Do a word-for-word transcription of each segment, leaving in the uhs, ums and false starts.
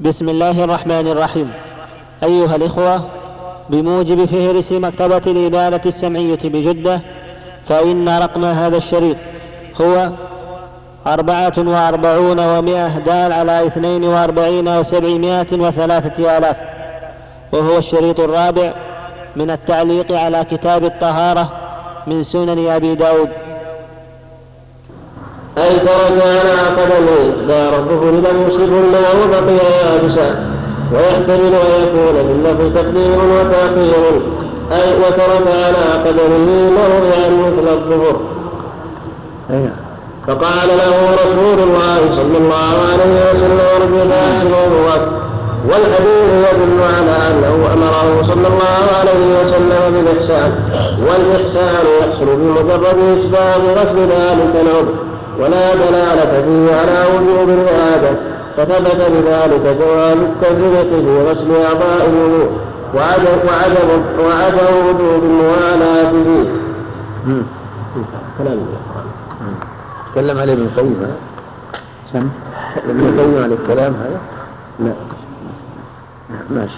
بسم الله الرحمن الرحيم. أيها الإخوة، بموجب فهرس مكتبة الإبانة السمعية بجدة، فإن رقم هذا الشريط هو أربعة وأربعون ومائة دال على اثنين وأربعين وسبعمائة وثلاثة آلاف، وهو الشريط الرابع من التعليق على كتاب الطهارة من سنن أبي داود. أي ترك على قدمه دار الظهر لم يصبهن وبقي يابسا، ويحتمل أن يكون باللفظ تقدير وتأخير، أي وترك على قدمه موضعا مثل الظهر. فقال له رسول الله صلى الله عليه وسلم ارجع فأحسن وضوءك، والحديث يدل على أنه أمره صلى الله عليه وسلم بالإحسان، والإحسان يحصل بمجرد إسباب غسل ذلك العضو، ولا دلالة فيه على وجوب الإعادة، فثبت بذلك جواز التفريق في غسل أعضاء الوضوء وعدم وعدم وعدم وجوب الموالاة فيه. كلام تكلم عليه ابن القيم هذا؟ سم ابن القيم على الكلام هذا؟ لا ماشي.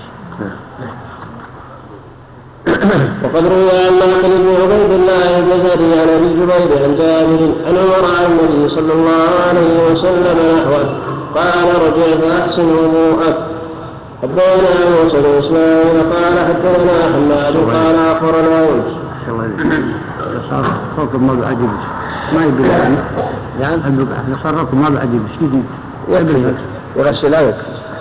وقد روي عن معقل بن عبيد الله الجزري عن ابي الزبير عن جابر عن عمر عن النبي صلى الله عليه وسلم نحوه قال رجع فاحسن وضوءك. حدثنا موسى بن اسماعيل قال حدثنا حماد قال اخبرنا يونس. صار صوت ما بعجب ما يبي يعني يعني صار ما بعجب شيء يعمل يغسل عليك.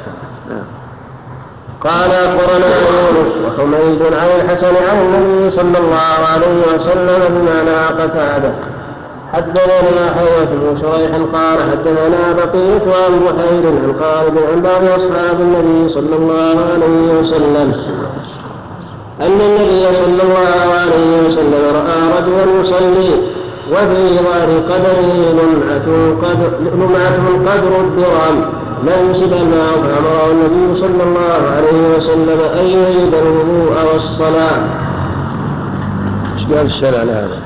قال أخبرنا يونس وحميد عن الحسن عن النبي صلى الله عليه وسلم بمعنى قتادة. حدثنا حيوة بن شريح قال حدثنا بقية عن بحير عن خالد عن بعض أصحاب النبي صلى الله عليه وسلم أن النبي صلى الله عليه وسلم رأى رجلا يصلي وفي ظهر قدمه لمعة قدر, لمعة قدر الدرهم لا يصب الماء، فأمره النبي صلى الله عليه وسلم أن يعيد الوضوء والصلاة. ايش قال الشرع على هذا؟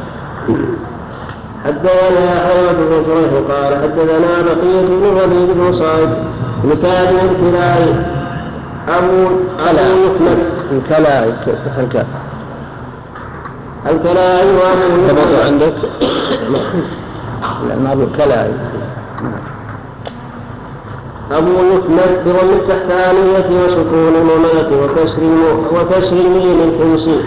حدثنا حيوة بن شريح قال حدثنا بقية بن الوليد بن صائب لكاد الكلاعي أبو يحمد الكلاعي الكلاعي الكلاعي وأبو ثبت عندك؟ لا ما أبو الكلاعي أبو يحمد بضم التحتانية وسكون الممات وكسر وكسر الميم الحمصي.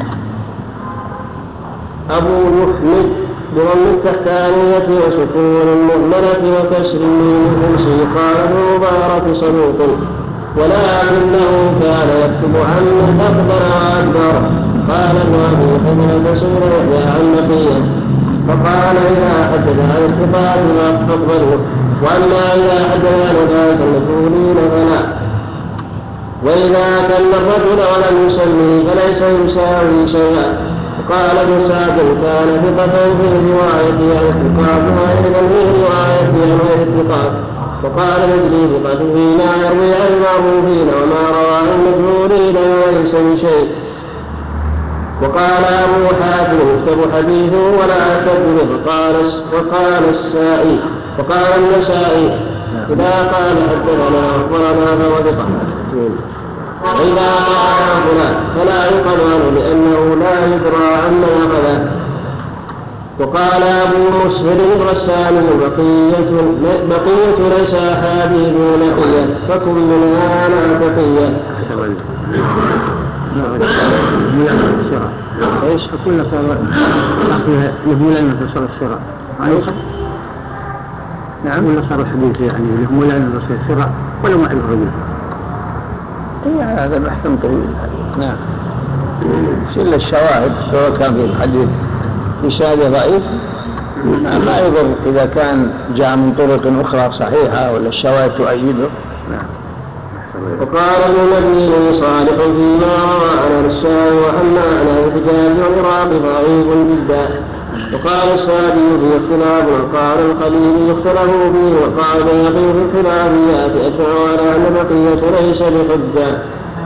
أبو يحمد بضم التحتانية وسكون المهملة وكسر الميم الحمصي. قال ابن مبارك صدوق ولكنه كان يكتب عن أكبر وأكبر. قال ابن أبي حدث سورة يحيى عن نقية فقال إذا حدث عن الثقات ما أقبله، وأما إذا حدث عن ذلك المسؤولين فلا. وإذا كان الرجل ولم يسمي فليس يساوي شيئا. وقال ابن سعد كان ثقة في روايته عن الثقات وأيضا في روايته عن غير الثقات. وقال مجلي ثقة فيما يروي عن المعروفين وما روى عن المجهولين وليس بشيء. وقال أبو حاتم يكتب حديثه ولا تكذب. وقال السائي وقال النسائي إذا قال حدثنا أخبرنا فهو ثقة، وإذا قال فلان فلا يقبل عنه لأنه لا يدرى عما أخذه. وقال أبو مسهر الغساني بقية بقية ليس أحاديث نقية فكن منها لا تقية. ايش كل صار اخذها نقول ان في صار الشرع نعم ولا صار الحديث يعني نقول ان في الشرع ولا ما الرجل اي هذا بحث طويل. نعم شيل الشواهد سواء كان في الحديث بشاهد ضعيف ما يضر اذا كان جاء من طرق اخرى صحيحه ولا الشواهد تؤيده. نعم. وقال ابن نبي صالح فيما روى عن الشاعر وأما عن الحجاج والعراق ضعيف جدا. وقال السعدي في اختلاف وقال الخليل يختلف فيه. وقال بيقي في الخلافيات أجمع على أن بقية ليس بحجة.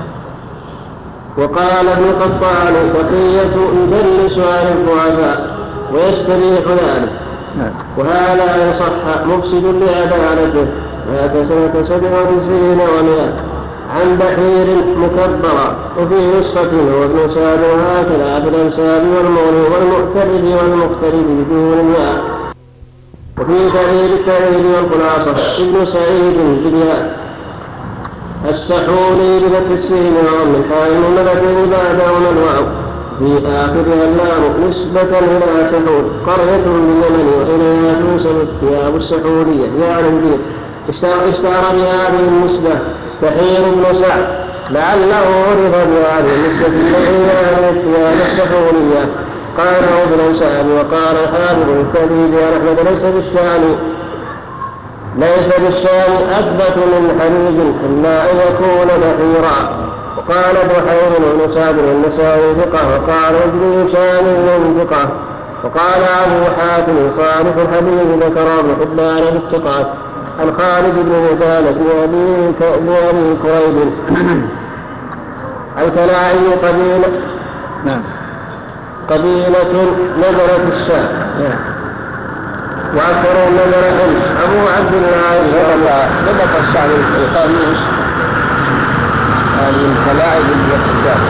وقال ابن قطان بقية يدلس عن الضعفاء ويستبيح ذلك، وهذا يصح مفسد لعدالته مات سنة سبع وتسعين ومئة عن بحير مكبرا. وفي نسخة هو ابن سعد وهكذا في الأنساب والمغني والمعترض والمقترب بدون الماء. وفي تغيير التغيير والخلاصة ابن سعيد بالياء السحولي بفتح السين ومن حال المملكة بعده والواو في آخرها اللام نسبة إلى سحول قرية باليمن وإليها تنسب الثياب السحولية يعني البيت. اشتهر بهذه النسبة بحير بن سعد لعله عرف بهذه النسبة إلى هذه الثياب السحولية. قال ابن سعد وقال الحافظ الكبير يا أحمد ليس بالشام ليس بالشام أثبت من حريج إلا أن يكون بحيرا. وقال بحير بن سعد والنسائي ثقة وقال ابن شامي ثقة. وقال أبو حاتم صالح الحديث ذكر ابن حبان بالثقات عن خالد بن عبادة بأبي كريب الكلاعي قبيلة نعم قبيلة نزلت الشام وأكثر نزل حمص. أبو عبد الله ضبط الشعب القاموس هذه الكلاعب الشام.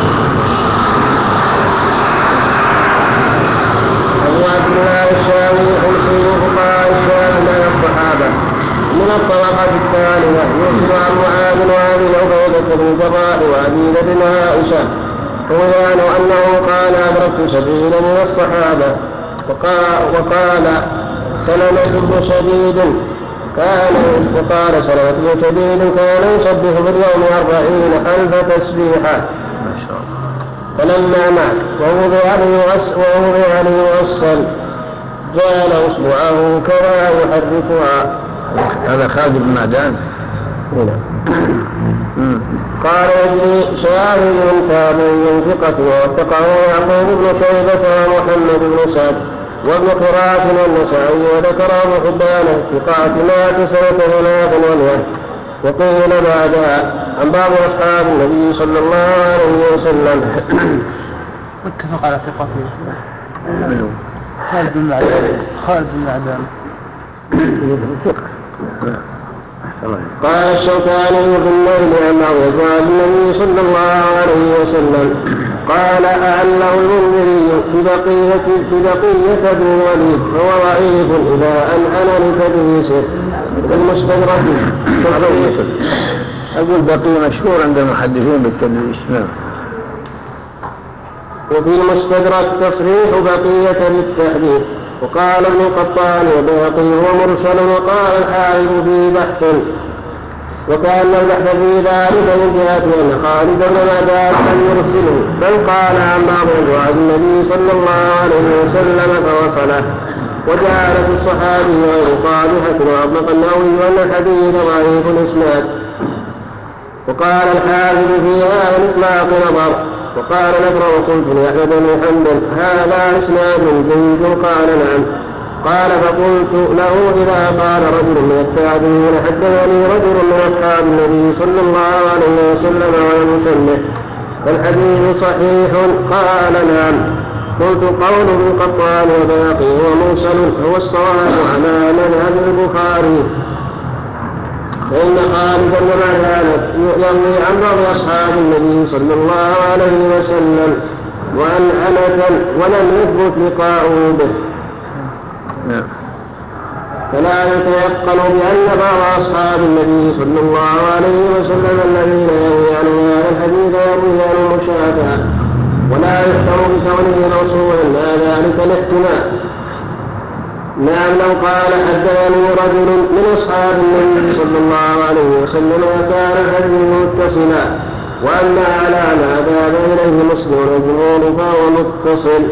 أبو عبد الله الشامي حمصي فقهاء الشام من الصحابة من الطبقة الثانية يوسف عن معاذ وأبي عبيدة بن الجراح وأبي بن عائشة روي أنه قال أدركت سبعين من الصحابة. وقال سلمة بن شديد كان وقال سلمة بن شديد كان يسبح باليوم أربعين ألف تسبيحة ما شاء الله. فلما مات ووضع له يغسل جعل أصبعه كما يحركها. هذا خالد بن معدان. قال ابن شاهد تابعي ثقة ووثقه يعقوب بن شيبة ومحمد بن سعد وابن قراءة والنسائي وذكر ابن حبان ثقات مات سنة ثلاث ومئة. وقيل بعدها عن بعض أصحاب النبي صلى الله عليه وسلم اتفق على ثقته خالد بن معدان خالد بن معدان قال الشوكاني في الليل أنه يزعج النبي صلى الله عليه وسلم قال أعله المنذري ببقية ببقية بن الوليد هو ضعيف إذا أنعن لتدريسه. المستدرك أقول بقية مشهور عند المحدثين بالتدريس. وفي المستدرك تصريح بقية بالتحديث. وقال ابن القطان وباقي هو مرسل. وقال الحافظ في بحث وكان البحث في ذلك من جهة أن خالد بن معدان لم يرسله بل قال عن بعض أزواج النبي صلى الله عليه وسلم فوصله. وجعلت الصحابي غير قادحة وأطلق النووي أن الحديث ضعيف الإسناد. وقال الحافظ في هذا الإطلاق نظر. وقال نفر وقلت لأحمد بن حنبل هذا إسناد جيد قال نعم. قال فقلت له إذا قال رجل من التابعين حدثني رجل من أصحاب النبي صلى الله عليه وسلم ولم يسمه فالحديث صحيح قال نعم. قلت قول ابن القطان وباقي هو مرسل هو الصواب على مذهب البخاري فإن خالد بن معدان يروي عن بعض أصحاب النبي صلى الله عليه وسلم وعن أنس ولم يثبت لقاؤه به فلا يتيقن بأن بعض أصحاب النبي صلى الله عليه وسلم الذين يروي عنه هذا الحديث يروي عنه مشابها ولا يحكم بكونه موصولا لا ذلك الاحتمال. نعم لو قال حدثني رجل من أصحاب النبي صلى الله عليه وسلم وكان الحديث متصلا وأن على ما ذهب إليه مسلم الجمهور فهو متصل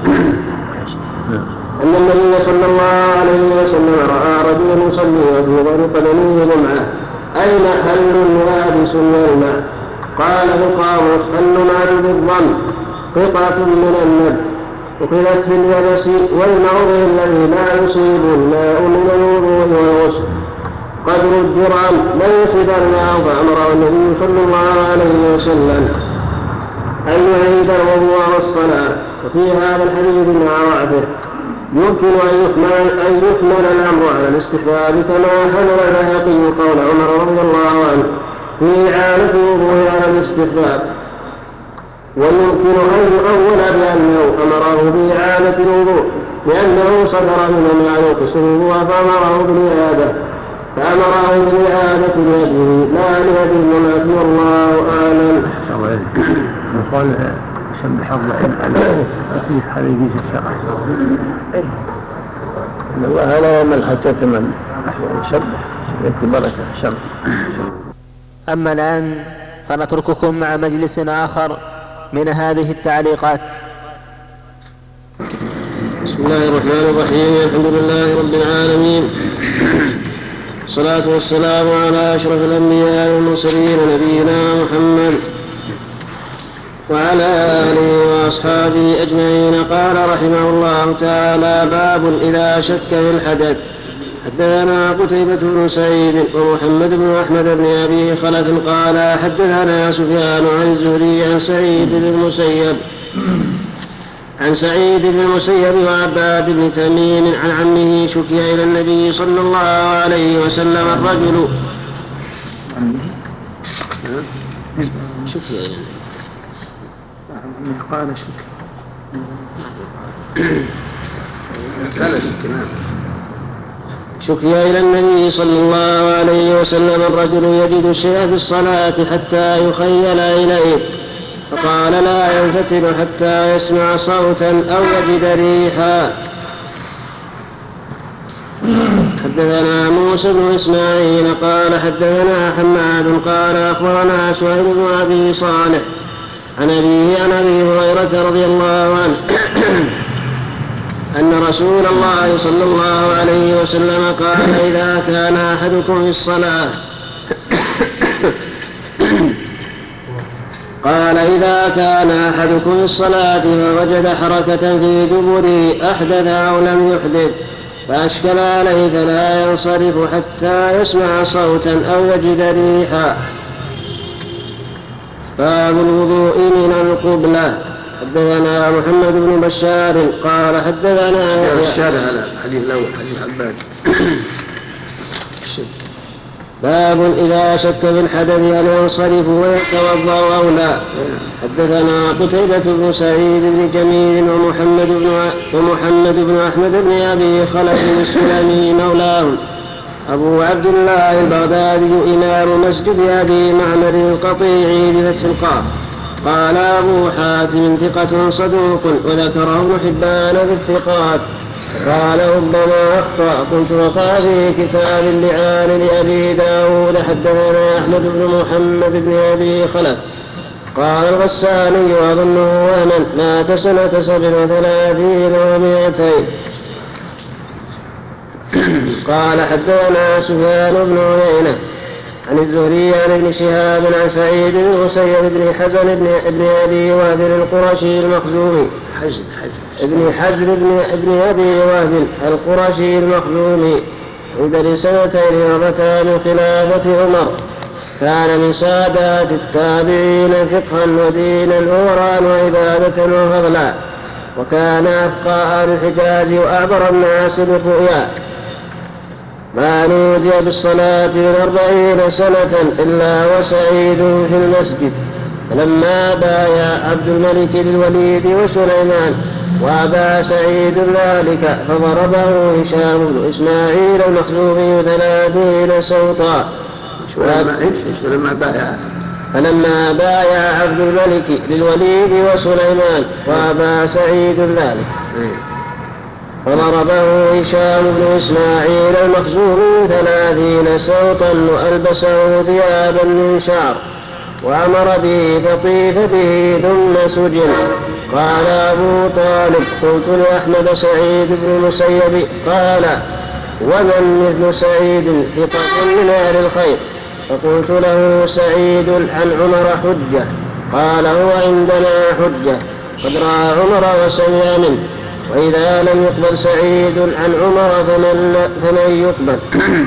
أن النبي صلى الله عليه وسلم رأى رجلا يصلي وفي ظهر قدمه جمعة أين حل يابس يلمع قال يقام النماد بالضم قطعة من النب أخذت في اليبس والموضع الذي لا يصيب الماء من الوضوء والغسل قدر الجرعان ليس الماء فأمره النبي صلى الله عليه وسلم أن يعيد الوضوء والصلاة. وفي هذا الحديث مع وعده يمكن أن يحمل, أن يحمل الأمر على الاستحباب كما حمل البيهقي قول عمر رضي الله عنه في إعانة الوضوء على الاستحباب، ويمكن أن يؤول بأنه أمره بإعانة الوضوء لأنه صدر من ما ينقص الوضوء فأمره بالإعادة فأمره بالإعادة بيده لا لهدي الممات والله أعلم. يقول سبح الله على في حديث الشرع وهذا من حتى من سبح يكتب بركة شرع. أما الآن فنترككم مع مجلس آخر من هذه التعليقات. بسم الله الرحمن الرحيم. الحمد لله رب العالمين، الصلاة والسلام على أشرف الأنبياء والمرسلين نبينا محمد وعلى آله وأصحابه أجمعين. قال رحمه الله تعالى: باب إذا شك في الحدث. حدثنا قتيبة بن سعيد ومحمد بن أحمد بن أبي خلف قال حدثنا سفيان عن الزهري عن سعيد بن المسيب عن سعيد بن المسيب وعباد بن تميم عن عمه شكي إلى النبي صلى الله عليه وسلم الرجل شكي إلى النبي قال شكي شكي إلى النبي صلى الله عليه وسلم الرجل يجد الشيء في الصلاة حتى يخيل إليه، فقال لا ينفتل حتى يسمع صوتا أو يجد ريحا. حدثنا موسى بن إسماعيل قال حدثنا حماد قال أخبرنا سهيل بن أبي صالح عن أبيه عن أبي هريرة رضي الله عنه أن رسول الله صلى الله عليه وسلم قال إذا كان أحدكم في الصلاة قال إذا كان أحدكم في الصلاة فوجد حركة في دبره أحدث أو لم يحدث فأشكل عليه فلا ينصرف حتى يسمع صوتا أو يجد ريحا. باب الوضوء من القبلة. حدثنا محمد بن بشار قال حدثنا يحيى الشارع على الحديث الأول حديث عباد. باب إذا شك في الحدث هل ينصرف ويتوضأ أو لا. حدثنا قتيبة بن سعيد بن جميل ومحمد بن ومحمد بن أحمد بن أبي خلف السلمي مولاهم أبو عبد الله البغدادي إمام مسجد أبي معمر القطيعي بفتح القاف. قال أبو حاتم ثقة صدوق وذكره ابن حبان في الثقات. قال ربما أخطأ قلت وقع في كتاب اللعان لأبي داود حدثنا أحمد بن محمد بن أبي خلف قال الغساني وأظنه وهما مات سنة سبع وثلاثين ومائتين. قال حدثنا سفيان بن عيينة عن الزهري عن ابن شهاب عن سعيد بن المسيب بن حزن بن ابن أبي وهب القرشي المخزومي حزن حزن ابن حزن ابن ابن أبي وهب القرشي المخزومي عند لسنتين وبكى من خلافة عمر. كان من سادات التابعين فقها ودينا ورعا وعبادة وفضلا، وكان أفقى أهل الحجاز وأعبر الناس بالرؤيا. ما نودي بالصلاة من أربعين سنة إلا وسعيد في المسجد. فلما بايع عبد الملك للوليد وسليمان وأبى سعيد ذلك فضربه هشام بن إسماعيل المخزومي ثلاثين سوطا. فلما بايع فلما بايع عبد الملك للوليد وسليمان وأبى سعيد ذلك فضربه هشام بن إسماعيل المخزومي ثلاثين سوطا وألبسه ثيابا من شعر وأمر به فطيف به ثم سجن. قال أبو طالب قلت لأحمد سعيد بن المسيب قال ومن مثل سعيد ثقة من أهل الخير؟ فقلت له سعيد عن عمر حجة. قال هو عندنا حجة قد رأى عمر وسمع منه، وإذا لم يقبل سعيد عن عمر فمن, فمن يقبل.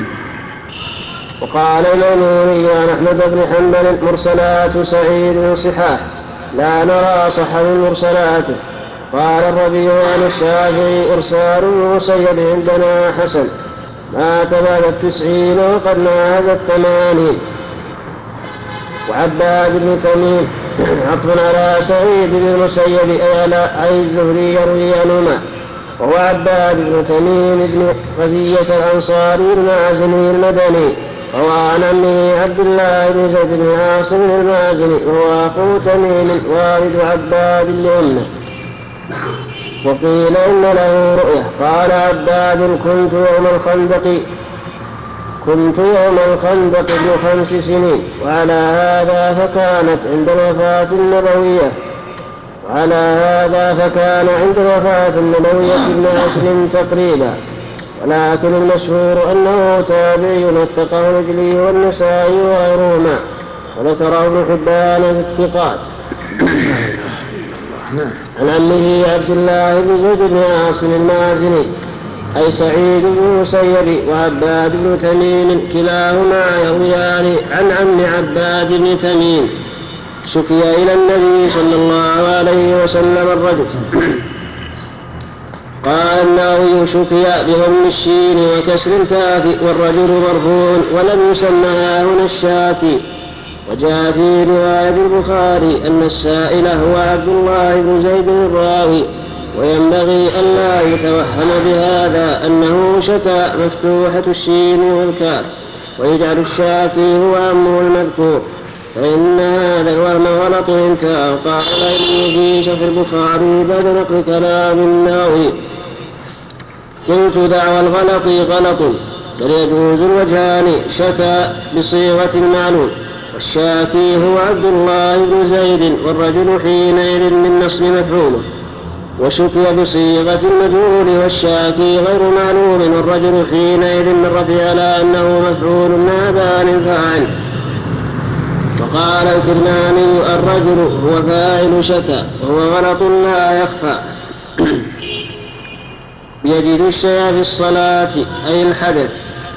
وقال المأموني عن أحمد بن حنبل مرسلات سعيد صحاح لا نرى صح من مرسلاته. قال الربيع عن الشافعي إرسال المسيب عندنا حسن مات بعد التسعين وقد ناهز الثمانين. وعباد بن تميم عطف على سعيد بن المسيب أي على الزهري يروي عنهما، وهو عباد بن تميم بن غزية الأنصاري المازني المدني، وهو عن عمه عبد الله بن زيد بن عاصم المازني، وهو أخو تميم والد عباد لأمه. وقيل إن له رؤية. قال عباد كنت يوم الخندق كنت يوم الخندق بخمس سنين، وعلى هذا فكانت عند الوفاة النبوية وعلى هذا فكان عند الوفاة النبوية ابن عشر تقريبا، ولكن المشهور أنه تابعي وثقه الرجلي والنسائي وغيرهما، وذكره ابن حبان في الثقات. عن عمه عبد الله بن زيد بن عاصم المازني أي سعيد بن المسيب وعباد بن تميم كلاهما يرويان عن عم عباد بن تميم. شكي إلى النبي صلى الله عليه وسلم الرجل. قال النووي شكي بضم الشين وكسر الكاف والرجل مرفوع ولم يسمى هنا الشاكي. وجاء في رواية البخاري أن السائل هو عبد الله بن زيد الراوي، وينبغي ألا يتوهم بهذا أنه شكى مفتوحة الشين والكاف، ويجعل الشاكي هو عمه المذكور، فإن هذا الوهم غلط. انتهى. وقال العلمي في شرح البخاري بعد نقل كلام النووي: قلت دعوى الغلط غلط، بل يجوز الوجهان شكى بصيغة المعلوم، والشاكي هو عبد الله بن زيد، والرجل حينئذ من نصب مفعوله، وشكي بصيغة المجهول والشاكي غير معلوم، والرجل حينئذ من رفع على أنه مفعول مع بال الفاعل. وقال الكرماني: الرجل هو فاعل شكى، وهو غلط لا يخفى. يجد الشيء في الصلاة أي الحدث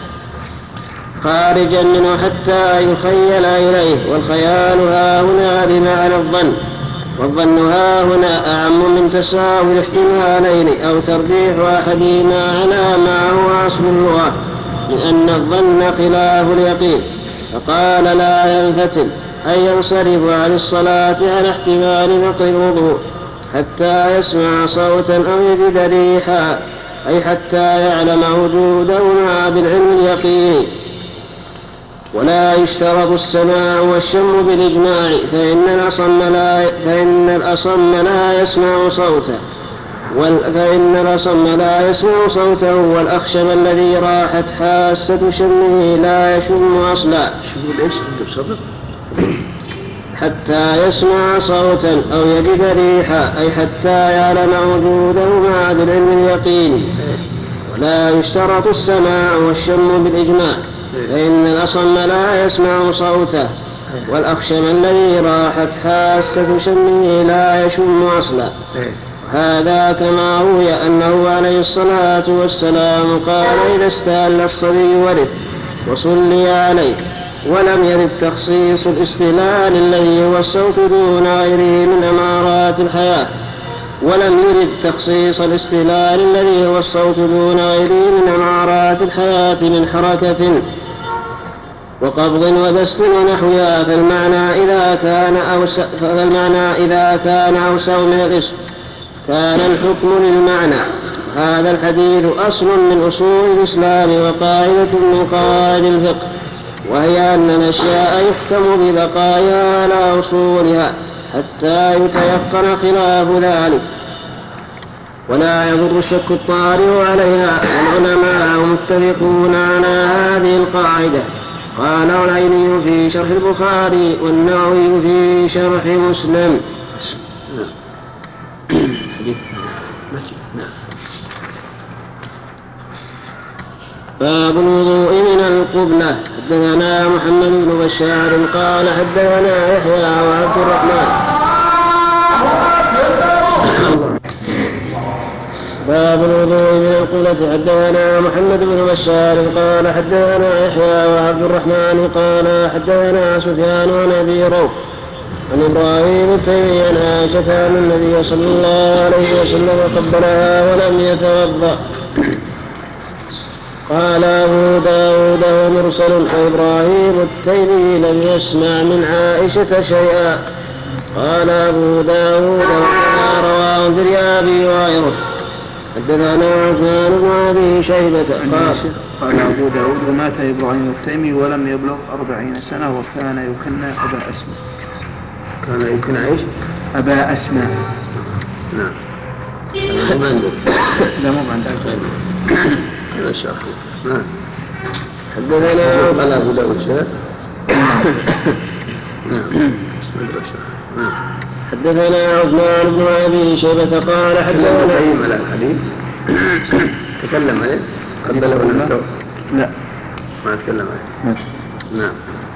خارجا منه حتى يخيل إليه، والخيال ها هنا بمعنى الظن، والظن ها هنا أعم من تساوي الاحتمالين أو ترجيح أحدهما على ما هو أصل اللغة، لأن الظن خلاف اليقين. فقال: لا ينفتل أي ينصرف عن الصلاة على احتمال نقل الوضوء حتى يسمع صوتا أو يجد ريحا، أي حتى يعلم وجودهما بالعلم اليقيني. ولا يشترط السماع والشم بالإجماع، فإن الأصم لا, فإن الأصم لا يسمع صوته فإن الأصم لا يسمع صوته، والأخشم الذي راحت حاسة شمه لا يشم أصلا حتى يسمع صوتا أو يجد ريحا، أي حتى يعلم وجودهما بالعلم اليقيني. ولا يشترط السماع والشم بالإجماع، فإن الأصم لا يسمع صوته، والأخشم الذي راحت حاسة شمه لا يشم أصلا. هذا كما روي أنه عليه الصلاة والسلام قال: إذا استهل الصبي ورث وصلي عليه. ولم يرد تخصيص الاستهلال الذي هو الصوت دون غيره من أمارات الحياة ولم يرد تخصيص الاستهلال الذي هو الصوت دون غيره من أمارات الحياة من حركة وقبض وبسط ونحوها، فالمعنى إذا كان أوسع فالمعنى إذا كان أوسع من الاسم كان الحكم للمعنى. هذا الحديث أصل من أصول الإسلام وقاعدة من قواعد الفقه، وهي أن الأشياء يحكم ببقائها على أصولها حتى يتيقن خلاف ذلك، ولا يضر الشك الطارئ عليها. والعلماء متفقون على هذه القاعدة. قال العيني في شرح البخاري والنووي في شرح مسلم. باب الوضوء من القبلة. حدثنا محمد بن بشار قال حدثنا يحيى وعبد الرحمن. باب الوضوء من القبلة. حدثنا محمد بن بشار قال حدثنا يحيى وعبد الرحمن قال حدثنا سفيان عن أبي روح عن إبراهيم التيمي عن عائشة أن النبي صلى الله عليه وسلم قبلها ولم يتوضأ. قال أبو داود ومرسل وإبراهيم التيمي لم يسمع من عائشة شيئا. قال أبو داود وكما رواه الفريابي وغيره. حدثنا عثمان بن أبي شيبة قال قال أبو داود ومات إبراهيم التيمي ولم يبلغ أربعين سنة وكان يكنى أبا أسماء. كان يمكن عيش أبا أسماء. نعم. ما عندك. لا مو عندك. لا شاء الله. نعم. حدثنا قال أبو داود شيء. نعم. نعم. حدثنا عثمان بن أبي شيبة قال حدثنا إبراهيم على الحديث. تكلم عليه. قبله ولا لا؟ لا. ما تكلم عليه. نعم.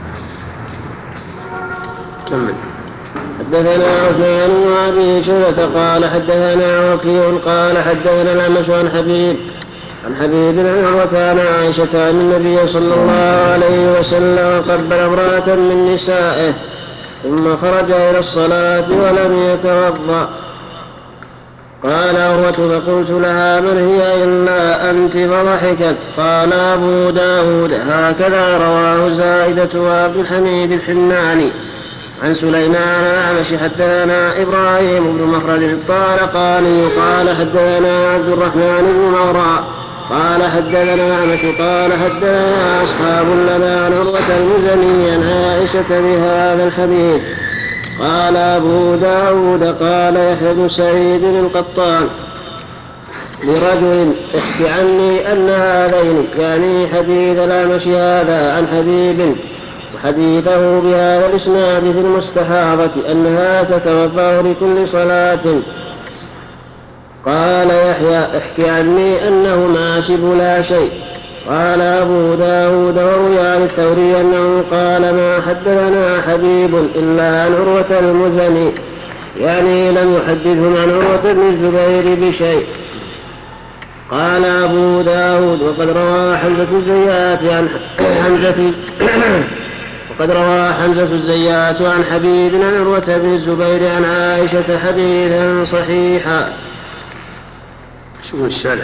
كمل. حدثنا عثمان بن أبي شيبة قال حدثنا وكيع قال حدثنا الأعمش عن حبيب عن حبيب بن عروة عن عائشة أن النبي صلى الله عليه وسلم قبل امرأة من نسائه ثم خرج إلى الصلاة ولم يتوضأ. قال عروة فقلت لها من هي إلا أنت فضحكت. قال أبو داود هكذا رواه زائدة وابن الحميد الحناني عن سليمان الأعمش حدثنا إبراهيم بن مخرج الطالقاني قال حدثنا عبد الرحمن بن مغراء قال حدثنا الأعمش قال حدثنا أصحاب لنا عن عروة المزني عن عائشة بهذا الحديث. قال أبو داود قال يحيى بن سعيد القطان لرجل احكِ عني أن هذين يعني حديث الأعمش هذا عن حبيب وحديثه بهذا الإسناد في المستحاضة أنها تتوضأ لكل صلاة. قال يحيى احكِ عني أنهما شبه شيء. قال أبو داود وروي عن الثوري أنه قال ما حدثنا حبيب إلا عن عروة المزني يعني لم يحدثهم عن عروة بن الزبير بشيء. قال أبو داود وقد روى حمزة الزيات عن حمزة وقد روى حمزة الزيات عن حبيب عن عروة بن الزبير عن عائشة حديثا صحيحا. شو الشارع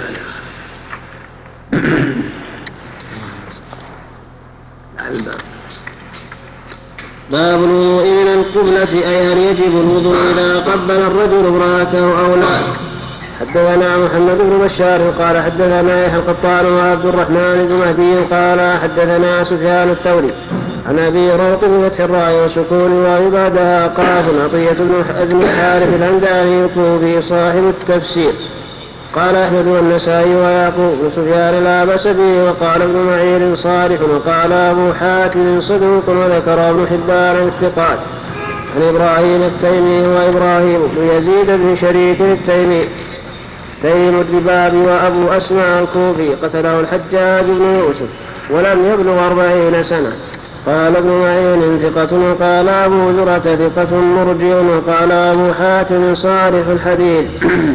باب الوضوء من القبلة أي هل يجب الوضوء إذا قبل الرجل امرأته أو لا. حدثنا محمد بن بشار قال حدثنا يحيى القطان وعبد الرحمن بن مهدي قال حدثنا سفيان الثوري عن أبي روق بفتح الراء وسكون وعبادها قاف عطية بن الحارث الهمداني الكوفي صاحب التفسير. قال أحمد والنسائي ويعقوب بن سفيان لا بأس به. وقال ابن معين صالح وقال أبو حاتم صدوق وذكر ابن حبان الثقات عن إبراهيم التيمي وإبراهيم بن يزيد بن شريك التيمي تيم الرباب وأبو أسماء الكوفي قتله الحجاج بن يوسف ولم يبلغ أربعين سنة. قال ابن معين ثقة وقال أبو زرة ثقة مرجع وقال أبو حاتم صالح الحديث.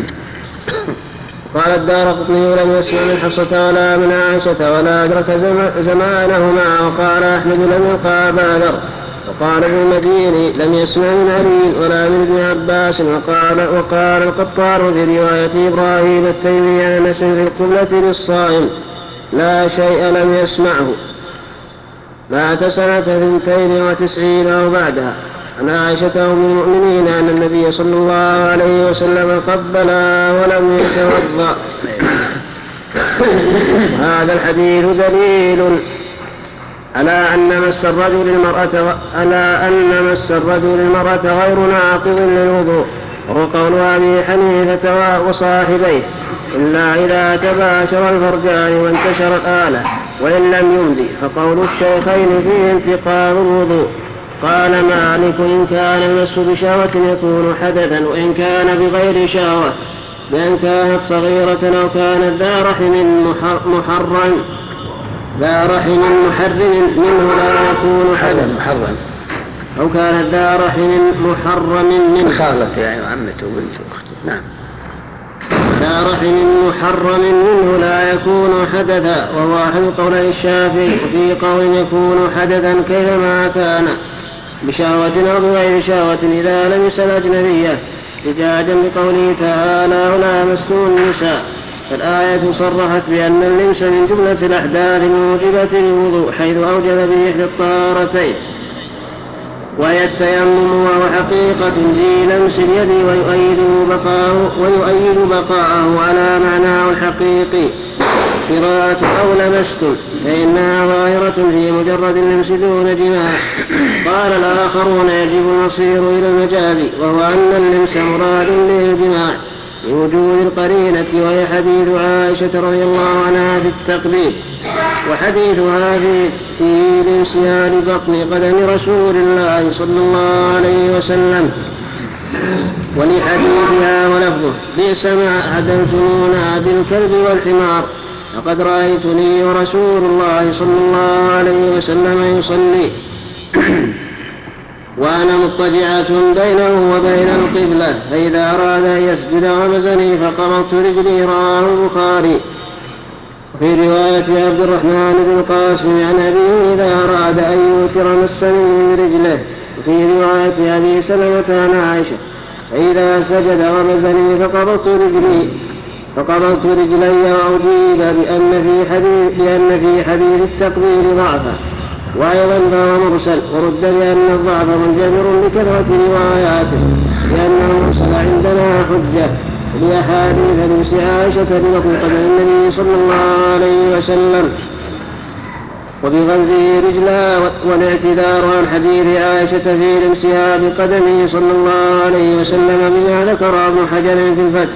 قال الدارقطني لم يسمع من حفصة ولا من عائشة ولا أدرك زمانهما. وقال أحمد لم يلقى أبا ذر. وقال ابن المديني لم يسمع من علي ولا من ابن عباس. وقال, وقال القطار في رواية إبراهيم التيمي عن أنس في القبلة للصائم لا شيء لم يسمعه مات سنة اثنتين وتسعين أو بعدها. عن عائشة أم المؤمنين أن النبي صلى الله عليه وسلم قبلها ولم يتوضأ. هذا الحديث دليل على أن مس الرجل المرأة على أن مس الرجل المرأة غير ناقض للوضوء. وهو قول أبي حنيفة وصاحبيه إلا إذا تباشر الفرجان وانتشر الآلة وإن لم يمضي. فقول الشيخين فيه انتقال الوضوء. قال مالك إن كان المس بشهوة يكون حدثا وإن كان بغير شهوة بأن كانت صغيرة أو كانت ذا رحم محرم ذا رحم محرم منه لا يكون حدثا محرم أو كانت ذا رحم محرم منه خالته يعني عمته وبنته واخته. نعم. ذا رحم محرم منه لا يكون حدثا. وواحد قول الشافعي وفي قول يكون حدثا كيفما كان بشهوة أو بغير شهوة إذا لمس الأجنبية احتجاجا بقوله تعالى ولا لامستم النساء. فالآية صرحت بأن اللمس من جملة الأحداث الموجبة للوضوء حيث أوجب به إحدى الطهارتين وهي التيمم وهو حقيقة في لمس اليد ويؤيد بقاءه, ويؤيد بقاءه على معناه الحقيقي قراءة أو لمستم فإنها ظاهرة في مجرد اللمس دون جماع. قال الآخرون يجب المصير إلى المجاز وهو أن اللمس مراد للجماع لوجود القرينة وهي حديث عائشة رضي الله عنها في التقبيل وحديثها في, في لمسها لبطن قدم رسول الله صلى الله عليه وسلم ولحديثها ولفظه بئس ما أحدثتمونا بالكلب والحمار لقد رأيتني ورسول الله صلى الله عليه وسلم يصلي وأنا مضطجعة بينه وبين القبلة فإذا أراد أن يسجد غمزني فقبضت رجلي. رواه البخاري. وفي رواية عبد الرحمن بن القاسم عن أبيه إذا أراد أن يوتر مسني برجله. وفي رواية أبي سلمة عن عائشة فإذا سجد غمزني فقبضت رجلي فقبضت رجلي وأجيب بأن في حديث, بأن في حديث التقبيل ضعفا وأيضا فهو مرسل ورد بأن الضعف منجبر بكثرة رواياته لأن المرسل عندنا حجة لأحاديث لمس عائشة ببطن قدم النبي صلى الله عليه وسلم وبغمزه رجلها والاعتذار عن حديث عائشة في لمسها بقدمه صلى الله عليه وسلم بما ذكر ابن حجر في الفتح.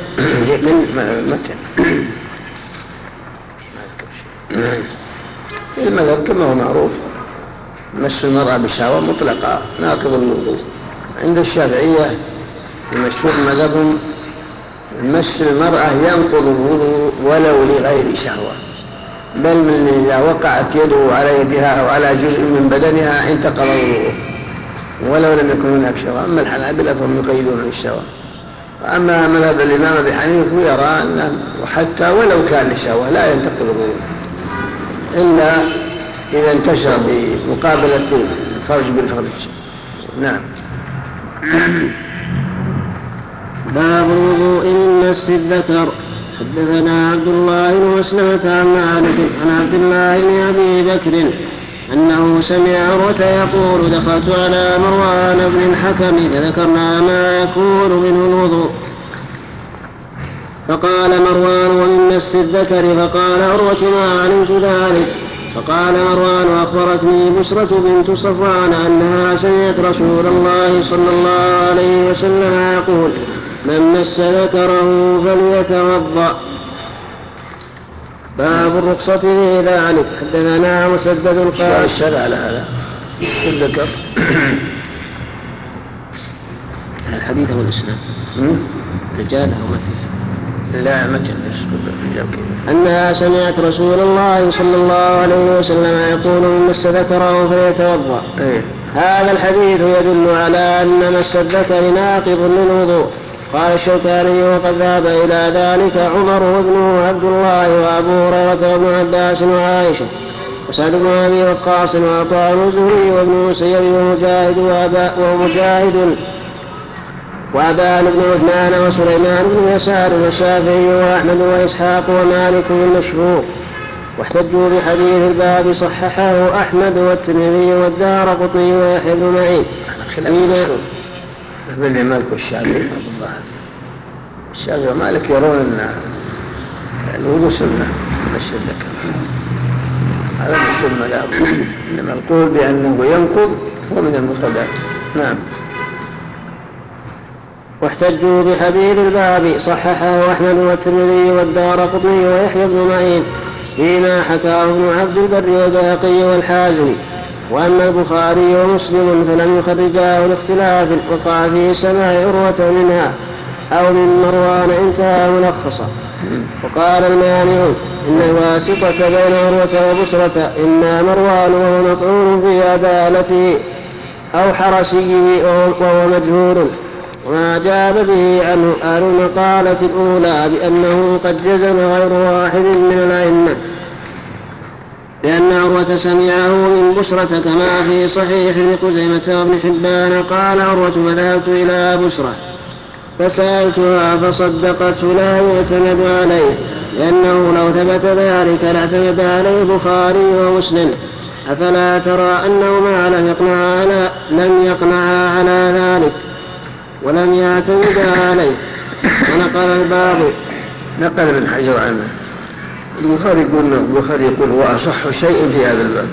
المذهب كما هو معروف مس المرأة بشهوة مطلقة ناقض الوضوء. عند الشافعية المشهور مذهبهم مس المرأة ينقض الوضوء ولو لغير شهوة بل من إذا وقعت يده على يدها أو على جزء من بدنها انتقض الوضوء ولو لم يكن هناك شهوة. أما الحنابلة فهم يقيدون بالشهوة. أما مذهب الإمام أبي حنيفة يرى أن وحتى ولو كان لشهوة لا ينتقض الوضوء إلا إذا انتشر بمقابلة الفرج بالفرج. نعم. باب الوضوء من مس الذكر. حدثنا عبد الله بن مسلمة عن مالك عن عبد الله بن أبي بكر أنه سمع عروة يقول دخلت على مروان بن الحكم فذكرنا ما يكون منه الوضوء فقال مروان ومن مس الذكر فقال عروة ما علمت ذلك. فقال مروان وأخبرتني بشرة بنت صفوان أنها سمعت رسول الله صلى الله عليه وسلم يقول من مس ذكره فليتوضأ. باب الرخصة في ذلك. حدثنا مسدد القال الشرع على هذا الذكر الحديث هو الإسلام رجاله ومثله لا متن أنها سمعت رسول الله صلى الله عليه وسلم يقول من مس ذكره فليتوضأ. إيه؟ هذا الحديث يدل على أن مس الذكر ناقض للوضوء. قال الشوكاني وقد ذهب إلى ذلك عمر وابنه عبد الله وأبو هريرة وابن عباس وعائشة وسعد بن أبي وقاص وعطاء الزهري وابن مسيب ومجاهد ومجاهد وأبان بن عثمان وسليمان بن يسار والشافعي وأحمد وإسحاق ومالك المشهور. واحتجوا بحديث الباب صححه أحمد والترمذي والدارقطني ويحيى بن معين. ابن مالك والشافعي الشافعي ومالك يرون أن الوضوء سنة مس الذكر. هذا مشهور مذهب. إنما القول بأنه ينقض هو من المفردات. نعم. واحتجوا بحديث الباب صححه أحمد والترمذي والدارقطني ويحيى بن معين فيما حكاه ابن عبد البر والبيهقي والحازمي. وأما البخاري ومسلم فلم يخرجاه لاختلاف وقع في سماع عروة منها أو من مروان انتهى ملخصا. وقال المانع إن الواسطة بين عروة وبشرة إما مروان وهو مطعون في عدالته أو حرسيه وهو مجهول وما جاب به عنه أهل المقالة الأولى بأنه قد جزم غير واحد من الأئمة. لأن عروة سمعه من بصرة كما في صحيح ابن خزيمة وابن حبان. قال عروة: فذهبت إلى بصرة فسألتها فصدقته لا يعتمد عليه، لأنه لو ثبت ذلك لاعتمد عليه البخاري ومسلم. أفلا ترى أنهما لم يقنعا على, لم يقنعا على ذلك ولم يعتمد عليه؟ ونقل الباب نقل من حجر عنه البخاري يقول البخاري يقول هو أصح شيء في هذا الباب،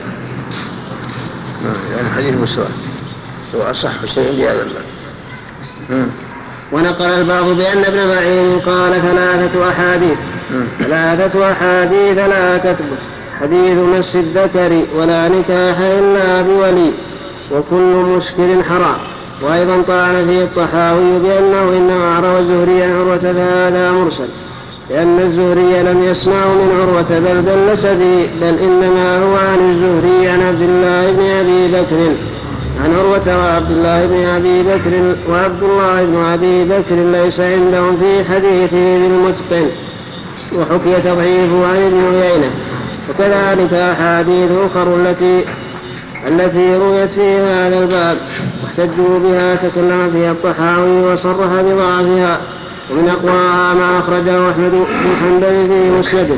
يعني حديث بصرة هو أصح شيء في هذا الباب. ونقل الباب بأن ابن معين قال ثلاثة أحاديث ثلاثة أحاديث لا تثبت: حديث مس الذكر ولا نكاح إلا بولي، وكل مسكر حرام. وأيضا طعن فيه الطحاوي بأنه إنما روى الزهري عن عروة فهذا مرسل، لأن الزهري لم يسمع من عروة بل دلس به، بل إنما هو عن الزهري عن عبد الله بن أبي بكر عن عروة وعبد الله بن أبي بكر، وعبد الله بن أبي بكر ليس عندهم في حديثه بالمتقن، وحكي تضعيفه عن ابن عيينة. وكذلك أحاديث أخرى التي التي رويت في هذا الباب واحتجوا بها تكلم فيها الطحاوي وصرح بضعفها، ومن أقواها ما أخرجه أحمد بن حنبل في مسنده.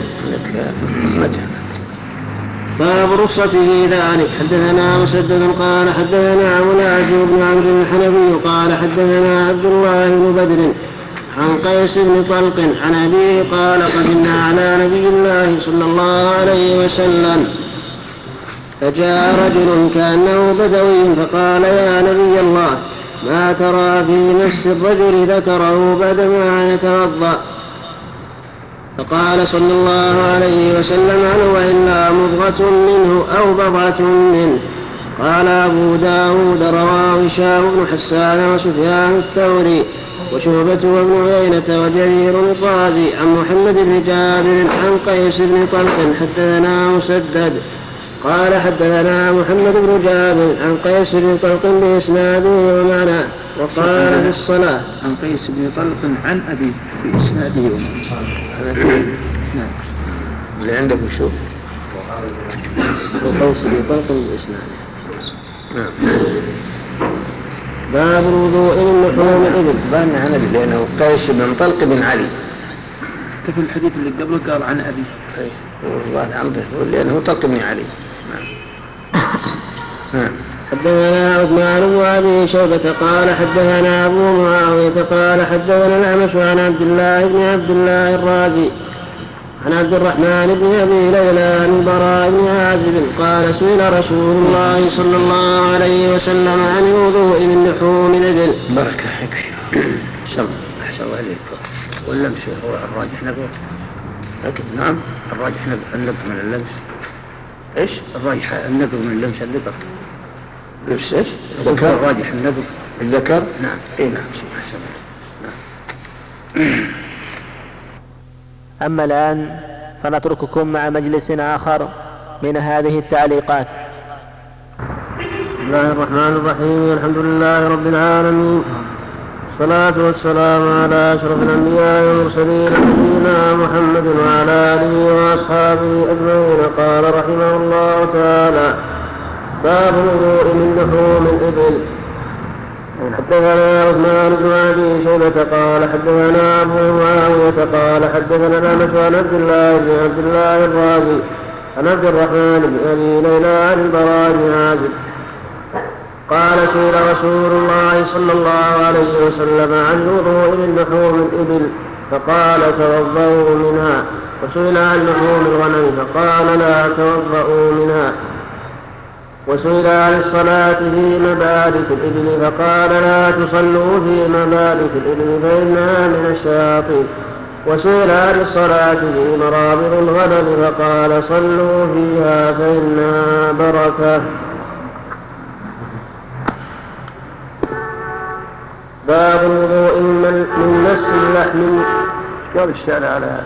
باب رخصة في ذلك. حدثنا مسدد قال حدثنا ملازم بن عمرو الحنفي قال حدثنا عبد الله بن بدر عن قيس بن طلق عن أبيه قال: قدمنا على نبي الله صلى الله عليه وسلم فجاء رجل كأنه بدوي فقال: يا نبي الله، ما ترى في مس الرجل ذكره بعدما يتوضأ؟ فقال صلى الله عليه وسلم: هل هو إلا مضغة منه أو بضعة منه؟ قال أبو داود: رواه هشام بن حسان وسفيان الثوري وشعبة وابن عيينة وجرير الرازي عن محمد بن جابر عن قيس بن طلق. حدثنا مسدد قال حدثنا محمد بن جابر عن قيس بن طلق بإسناده ومعناه، وقال في الصلاة عن قيس بن طلق عن أبي بإسناده ومعناه. نعم. اللي عندك شوف قيس بن طلق بإسناده. نعم. باب الوضوء من لحوم الإبل. ظن هنا لأنه قيس بن طلق بن علي، كفي الحديث اللي قبله قال عن أبي. أي والله عنده لأنه طلق بن علي. نعم. نعم. حدثنا عثمان بن أبي شيبة قال حدثنا أبو معاوية قال حدثنا الأعمش عن عبد الله بن عبد الله الرازي عن عبد الرحمن بن أبي ليلى عن البراء بن عازب قال: سئل رسول الله صلى الله عليه وسلم عن الوضوء من لحوم الإبل. بركة حكي سم أحسن عليك. واللمس هو الراجح نقول لكن نعم الراجح النقض من اللمس. إيش الراجح النقض من اللمس اللقط لبس إيش ذكر الراجح النقض الذكر. نعم. إيه نعم أحسن. نعم. أما الآن فنترككم مع مجلس آخر من هذه التعليقات. بسم الله الرحمن الرحيم. الحمد لله رب العالمين، والصلاة والسلام على أشرف الأنبياء والمرسلين نبينا محمد وعلى آله وأصحابه أجمعين. قال رحمه الله تعالى: باب الوضوء من لحوم الإبل. حدثنا عثمان بن أبي شيبة قال حدثنا أبو معاوية قال حدثنا الأعمش عن عبد الله بن عبد الله الرازي عن عبد الرحمن بن أبي ليلى عن البراء بن عازب قال: سئل رسول الله صلى الله عليه وسلم عن الوضوء من لحوم الإبل فقال: توضؤوا منها. وسئل عن لحوم الغنم فقال: لا توضؤوا منها. وسئل عن الصلاة في مبارك الإبل فقال: لا تصلوا في مبارك الإبل فإنها من الشياطين. وسئل عن الصلاة في مرابض الغنم فقال: صلوا فيها فإنها بركة. باب الوضوء من مس اللحم. قال الشارع على هذا.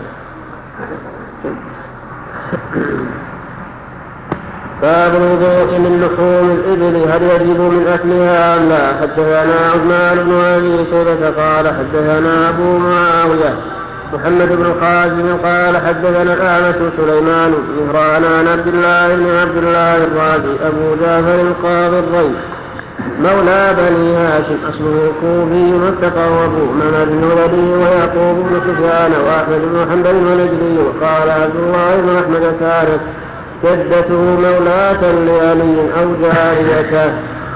باب الوضوء من لحوم الإبل، هل يجب من أكلها أم لا؟ حدثنا عثمان بن أبي شيبة قال حدثنا أبو معاوية محمد بن خازم قال حدثنا الأعمش سليمان بن مهران عن عبد الله بن عبد الله الرازي أبو جعفر القاضي الري مولى بني هاشم أصله كوفي متقى وأبو محمد بن ولدي ويعقوب بن سفيان وأحمد بن حنبل ونجدي. وقال عبد الله بن أحمد كانت جدته مولاة لعلي أو جاريته.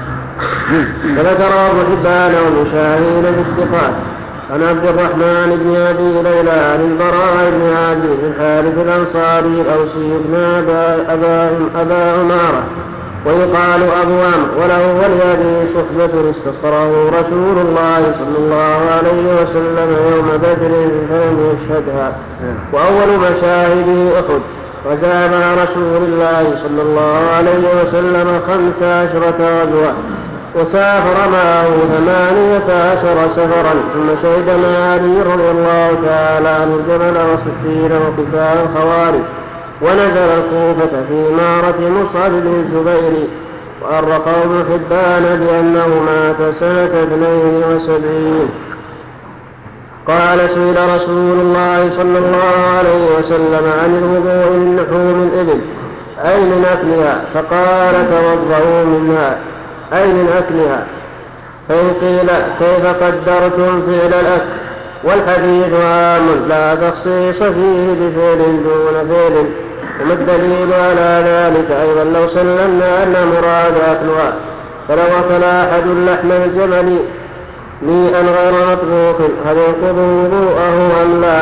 فذكر أبو حبان والمشاهين بالثقات عن عبد الرحمن بن أبي ليلى عن البراء بن عازب بن الحارث الأنصاري الأوسي بن أبا, أبا, أبا عمارة ويقال أبو عمرو وله ولهذه صحبة استصره رسول الله صلى الله عليه وسلم يوم بدر فلم يشهدها. وأول مشاهده أحد وجاء مع رسول الله صلى الله عليه وسلم خمس عشرة غزوة وسافر معه ثمانية عشر سفرا ثم شهد مع علي رضي الله تعالى عنه الجبل وصفين وقتال الخوارج ونزل الكوفة في إمارة مصعب بن الزبير. وأرقى ابن حبان بأنه مات سنة اثنين وسبعين. قال سئل رسول الله صلى الله عليه وسلم عن الوضوء من لحوم الإبل أي من أكلها فقال توضؤوا منها أي من أكلها. فإن قيل كيف قدرتم فعل الأكل والحديث عام لا تخصيص فيه بفعل دون فعل. وما الدليل على ذلك أيضا لو سلمنا أن مراد أكلها فلو أكل أحد لحم الجمل ميئا غير مطبوخ هل ينقض وضوءه أم لا؟